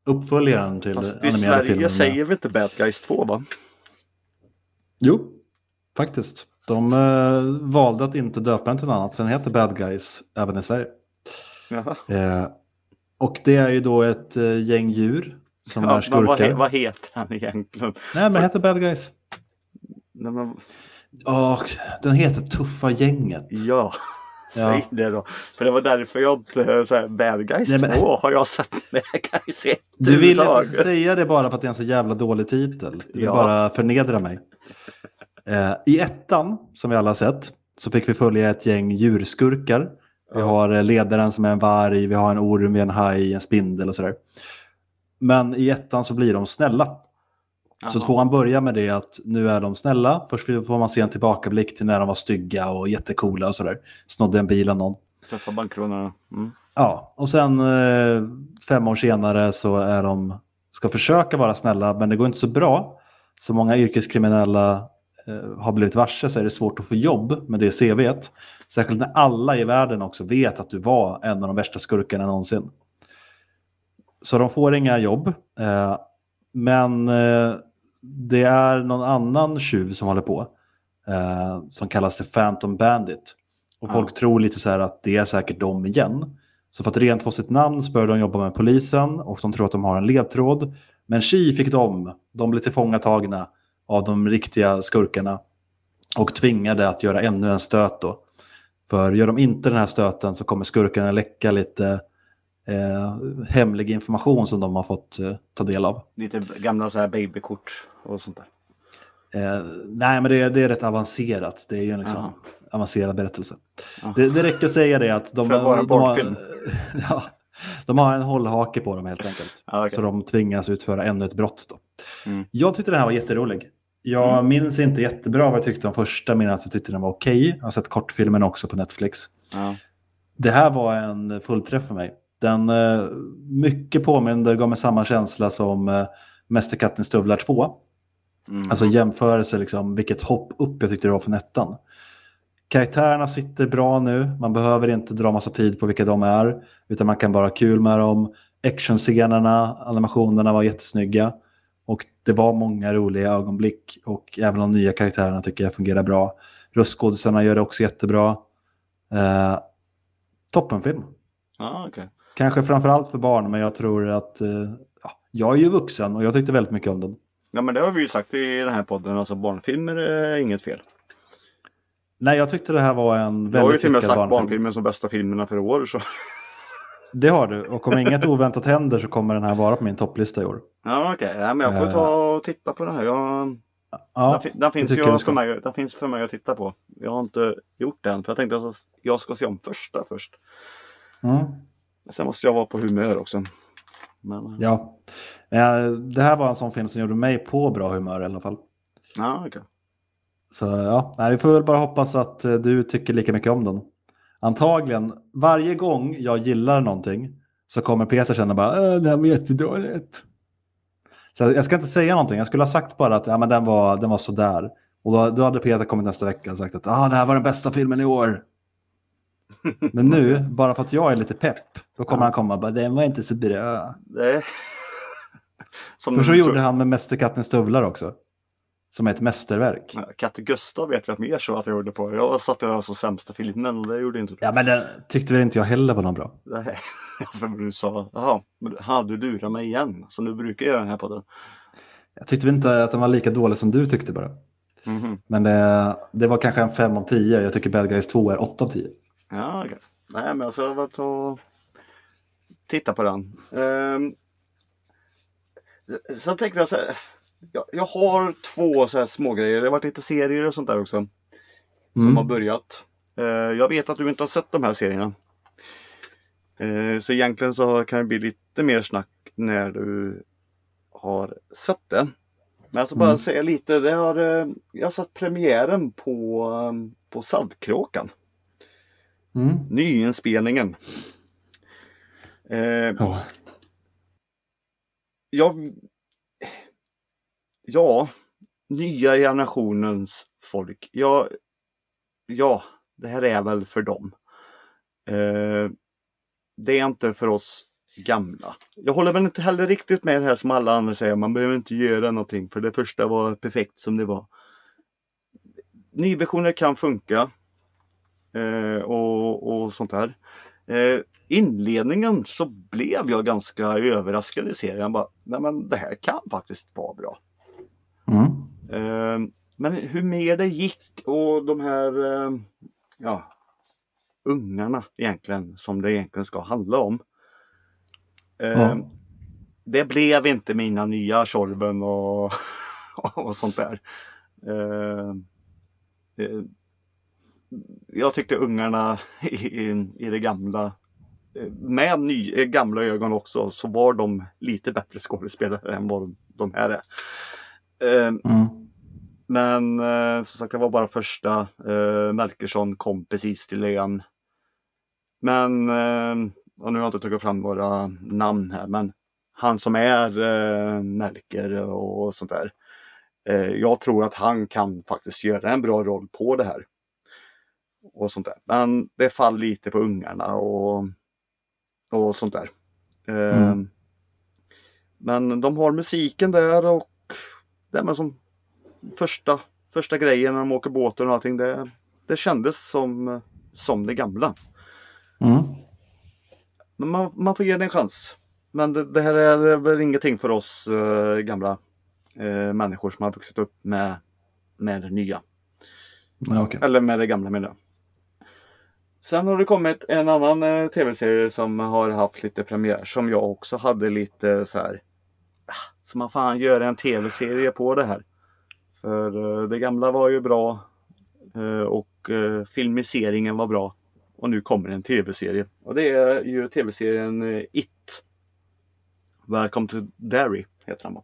uppföljaren till Fast i animerade Sverige filmer. säger vi inte Bad Guys 2 va? Jo, faktiskt. De valde att inte döpa den till något annat. Så den heter Bad Guys även i Sverige. Jaha. Och det är ju då ett gäng djur som är skurkar. Vad heter han egentligen? Nej, men den heter Bad Guys. Nej, men... Den heter Tuffa gänget. Ja, säg det då. För det var därför jag inte så här, Bad Guys 2 har jag sett Bad Guys 1. Du vill inte säga det bara för att det är en så jävla dålig titel. Du vill bara förnedra mig. I ettan, som vi alla har sett, så fick vi följa ett gäng djurskurkar. Vi har ledaren som är en varg, vi har en orm, vi har en haj, en spindel och sådär. Men i ettan så blir de snälla. Så tvåan börjar med det att nu är de snälla. Först får man se en tillbakablick till när de var stygga och jättecoola och sådär. Snodde en bil av någon. Träffa bankrånarna. Ja, och sen 5 år senare så är ska försöka vara snälla, men det går inte så bra. Så många yrkeskriminella har blivit varse, så är det svårt att få jobb med det CV:t. Särskilt när alla i världen också vet att du var en av de värsta skurkarna någonsin. Så de får inga jobb. Men det är någon annan tjuv som håller på. Som kallas The Phantom Bandit. Och folk tror lite så här att det är säkert de igen. Så för att rent få sitt namn så börjar de jobba med polisen. Och de tror att de har en ledtråd. Men fick de blev tillfångatagna av de riktiga skurkarna. Och tvingade att göra ännu en stöt då. För gör de inte den här stöten så kommer skurkarna läcka lite hemlig information som de har fått ta del av. Lite gamla så här babykort och sånt där. Nej, men det är rätt avancerat. Det är ju en liksom avancerad berättelse. Det räcker att säga det att de har en hållhake på dem helt enkelt. Okay. Så de tvingas utföra ännu ett brott då. Jag tyckte den här var jätterolig. Jag minns inte jättebra vad jag tyckte om första, men jag tyckte den var okej. Jag har sett kortfilmen också på Netflix. Det här var en fullträff för mig. Den mycket påminner, gav mig samma känsla som Mästerkatten stövlar 2. Alltså jämförelse liksom, vilket hopp upp jag tyckte det var från ettan. Karaktärerna sitter bra nu. Man behöver inte dra massa tid på vilka de är. Utan man kan bara ha kul med dem. Actionscenerna, animationerna var jättesnygga. Och det var många roliga ögonblick. Och även de nya karaktärerna tycker jag fungerar bra. Röstskådisarna gör det också jättebra. Toppenfilm. Okay. Kanske framförallt för barn, men jag tror att jag är ju vuxen och jag tyckte väldigt mycket om den. Ja, men det har vi ju sagt i den här podden, alltså barnfilmer är inget fel. Nej, jag tyckte det här var en väldigt... Jag har ju till och med sagt barnfilmen som bästa filmerna för år. Så. Det har du, och om inget oväntat händer så kommer den här vara på min topplista i år. Ja, okej. Ja, men jag får ta och titta på den här. Den finns för mig att titta på. Jag har inte gjort den, för jag tänkte att jag ska se om först. Sen måste jag vara på humör också. Men... Ja, det här var en sån film som gjorde mig på bra humör i alla fall. Ja, okej. Så vi får väl bara hoppas att du tycker lika mycket om den. Antagligen, varje gång jag gillar någonting så kommer Peter känna bara, det här var jättedåligt. Så jag ska inte säga någonting, jag skulle ha sagt bara att men den var sådär. Och då hade Peter kommit nästa vecka och sagt att det här var den bästa filmen i år. Men nu, bara för att jag är lite pepp, då kommer han komma och bara, den var inte så bra. Nej. För så gjorde han med Mästerkatten stövlar också. Som är ett mästerverk. Katte Gustav vet jag mer så att jag gjorde på. Jag satte den så sämsta filmen och det gjorde inte. Ja, men det tyckte väl inte jag heller var någon bra. Nej, för du sa, du lurar mig igen. Så nu brukar jag göra den här podden. Jag tyckte väl inte att den var lika dålig som du tyckte bara. Men det var kanske en 5 av 10. Jag tycker Bad Guys 2 är 8 av 10. Ja, okej. Nej, men jag ska väl ta titta på den. Sen tänkte jag så här. Jag har 2 så här små grejer. Det har varit lite serier och sånt där också. Som har börjat. Jag vet att du inte har sett de här serierna. Så egentligen så kan det bli lite mer snack när du har sett det. Men jag ska bara säga lite. Jag har sett premiären på Saltkråkan. Nyinspelningen. Nya generationens folk. Ja, det här är väl för dem. Det är inte för oss gamla. Jag håller väl inte heller riktigt med det här som alla andra säger. Man behöver inte göra någonting, för det första var perfekt som det var. Nyversioner kan funka. Och sånt där. Inledningen så blev jag ganska överraskad i serien. Jag bara, nej men det här kan faktiskt vara bra. Men hur mer det gick och de här ungarna egentligen, som det egentligen ska handla om. Det blev inte mina nya Tjorven och sånt där. Jag tyckte ungarna i det gamla, med gamla ögon också, så var de lite bättre skådespelare än vad de här är. Men som sagt, det var bara första. Melkersson kom precis till ön. Men och nu har jag inte tagit fram våra namn här, men han som är Melker och sånt där, jag tror att han kan faktiskt göra en bra roll på det här och sånt där. Men det faller lite på ungarna och sånt där. Men de har musiken där, och det är som första grejen när de åker båten och allting, det kändes som det gamla. Men man får ge det en chans. Men det här är väl ingenting för oss gamla människor som har vuxit upp med det nya. Okay. Eller med det gamla, menar jag. Sen har det kommit en annan tv-serie som har haft lite premiär, som jag också hade lite så här. Så man fan gör en tv-serie på det här. För det gamla var ju bra och filmiseringen var bra. Och nu kommer en tv-serie. Och det är ju tv-serien It. Welcome to Derry heter han.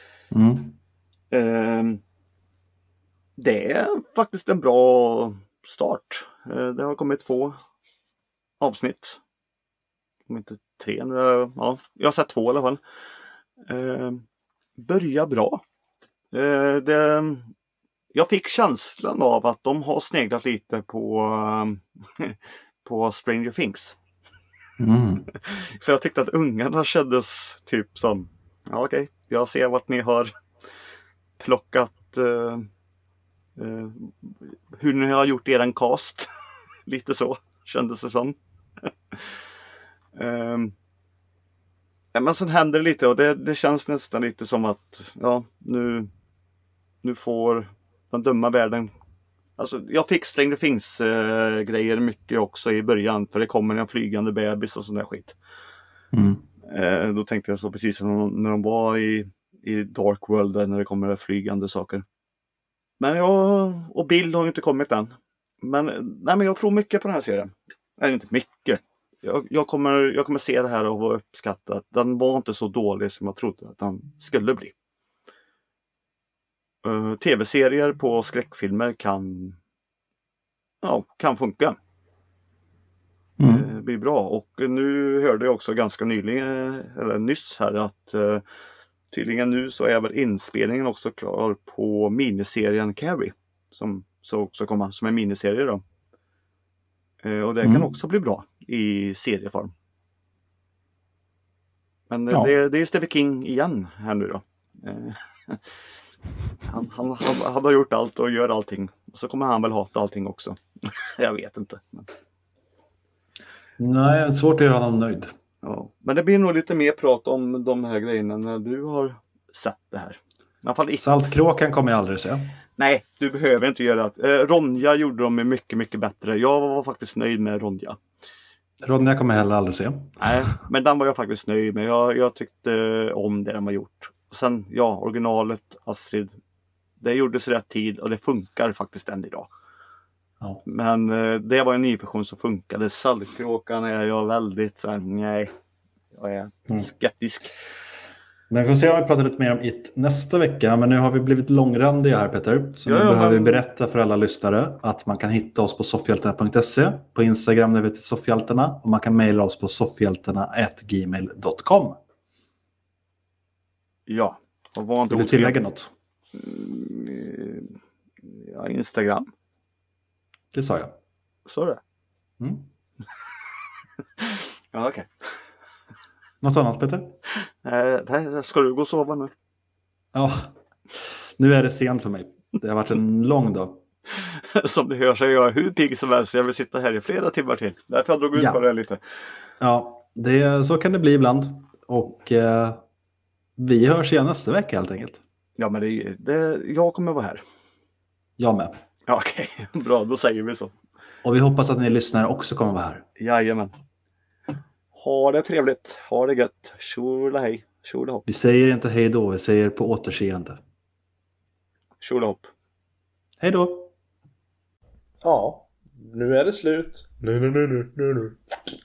Det är faktiskt en bra start. Det har kommit 2 avsnitt. Om inte 3. Ja, jag har sett 2 i alla fall. Börjar bra. Jag fick känslan av att de har sneglat lite på Stranger Things. För jag tyckte att ungarna kändes typ som, ja okej, jag ser vart ni har plockat hur ni har gjort eran cast. Lite så kändes det som. Men sen händer det lite, och det känns nästan lite som att nu får den dumma världen. Alltså, jag fick Stranger Things grejer mycket också i början, för det kommer en flygande bebis och sån där skit. Då tänkte jag så precis som när de var i Dark World, när det kommer flygande saker. Men och Bill har ju inte kommit än. Men jag tror mycket på den här serien. Nej, inte mycket. Jag kommer se det här och vara uppskattad. Den var inte så dålig som jag trodde att den skulle bli. Tv-serier på skräckfilmer kan funka. Det blir bra. Och nu hörde jag också ganska nyss här att tydligen nu så är väl inspelningen också klar på miniserien Carrie, som så också kommer som en miniserie då. Och det kan också bli bra i serieform. Men det är Stephen King igen här nu då. Han har gjort allt och gör allting. Så kommer han väl hata allting också. Jag vet inte. Nej, det är svårt att göra honom nöjd. Ja, men det blir nog lite mer prat om de här grejerna när du har sett det här. I alla fall Saltkråkan kommer jag aldrig se. Nej, du behöver inte göra det. Ronja gjorde de mycket, mycket bättre. Jag var faktiskt nöjd med Ronja. Ronja kommer jag heller aldrig se. Nej, men den var jag faktiskt nöjd med. Jag tyckte om det de har gjort. Och sen, originalet, Astrid. Det gjordes rätt tid och det funkar faktiskt än idag. Ja. Men det var en ny version som funkade. Saltkråkan är jag väldigt så här, nej. Jag är skeptisk. Men vi får se om vi pratar lite mer om It nästa vecka. Men nu har vi blivit långrandiga här, Peter. Så nu behöver vi berätta för alla lyssnare att man kan hitta oss på soffhjältarna.se. På Instagram där vi heter Soffhjältarna. Och man kan mejla oss på soffhjältarna@gmail.com. Ja. Och var inte vill du tillägga något? Ja, Instagram. Det sa jag. Så det? Ja, okej. Något annat, Peter? Nej, ska du gå och sova nu? Ja, nu är det sent för mig. Det har varit en lång dag. Som du hör så är jag hur pigg som helst. Jag vill sitta här i flera timmar till. Därför jag drog ut Ja. på det lite. Ja, så kan det bli ibland. Och vi hörs igen nästa vecka helt enkelt. Ja, men jag kommer vara här. Jag med. Ja, okej. Bra, då säger vi så. Och vi hoppas att ni lyssnare också kommer vara här. Jajamän. Ha det trevligt. Ha det gött. Tjolahej. Tjolahopp. Vi säger inte hej då, vi säger på återseende. Tjolahopp. Hej då! Ja, nu är det slut. Nu.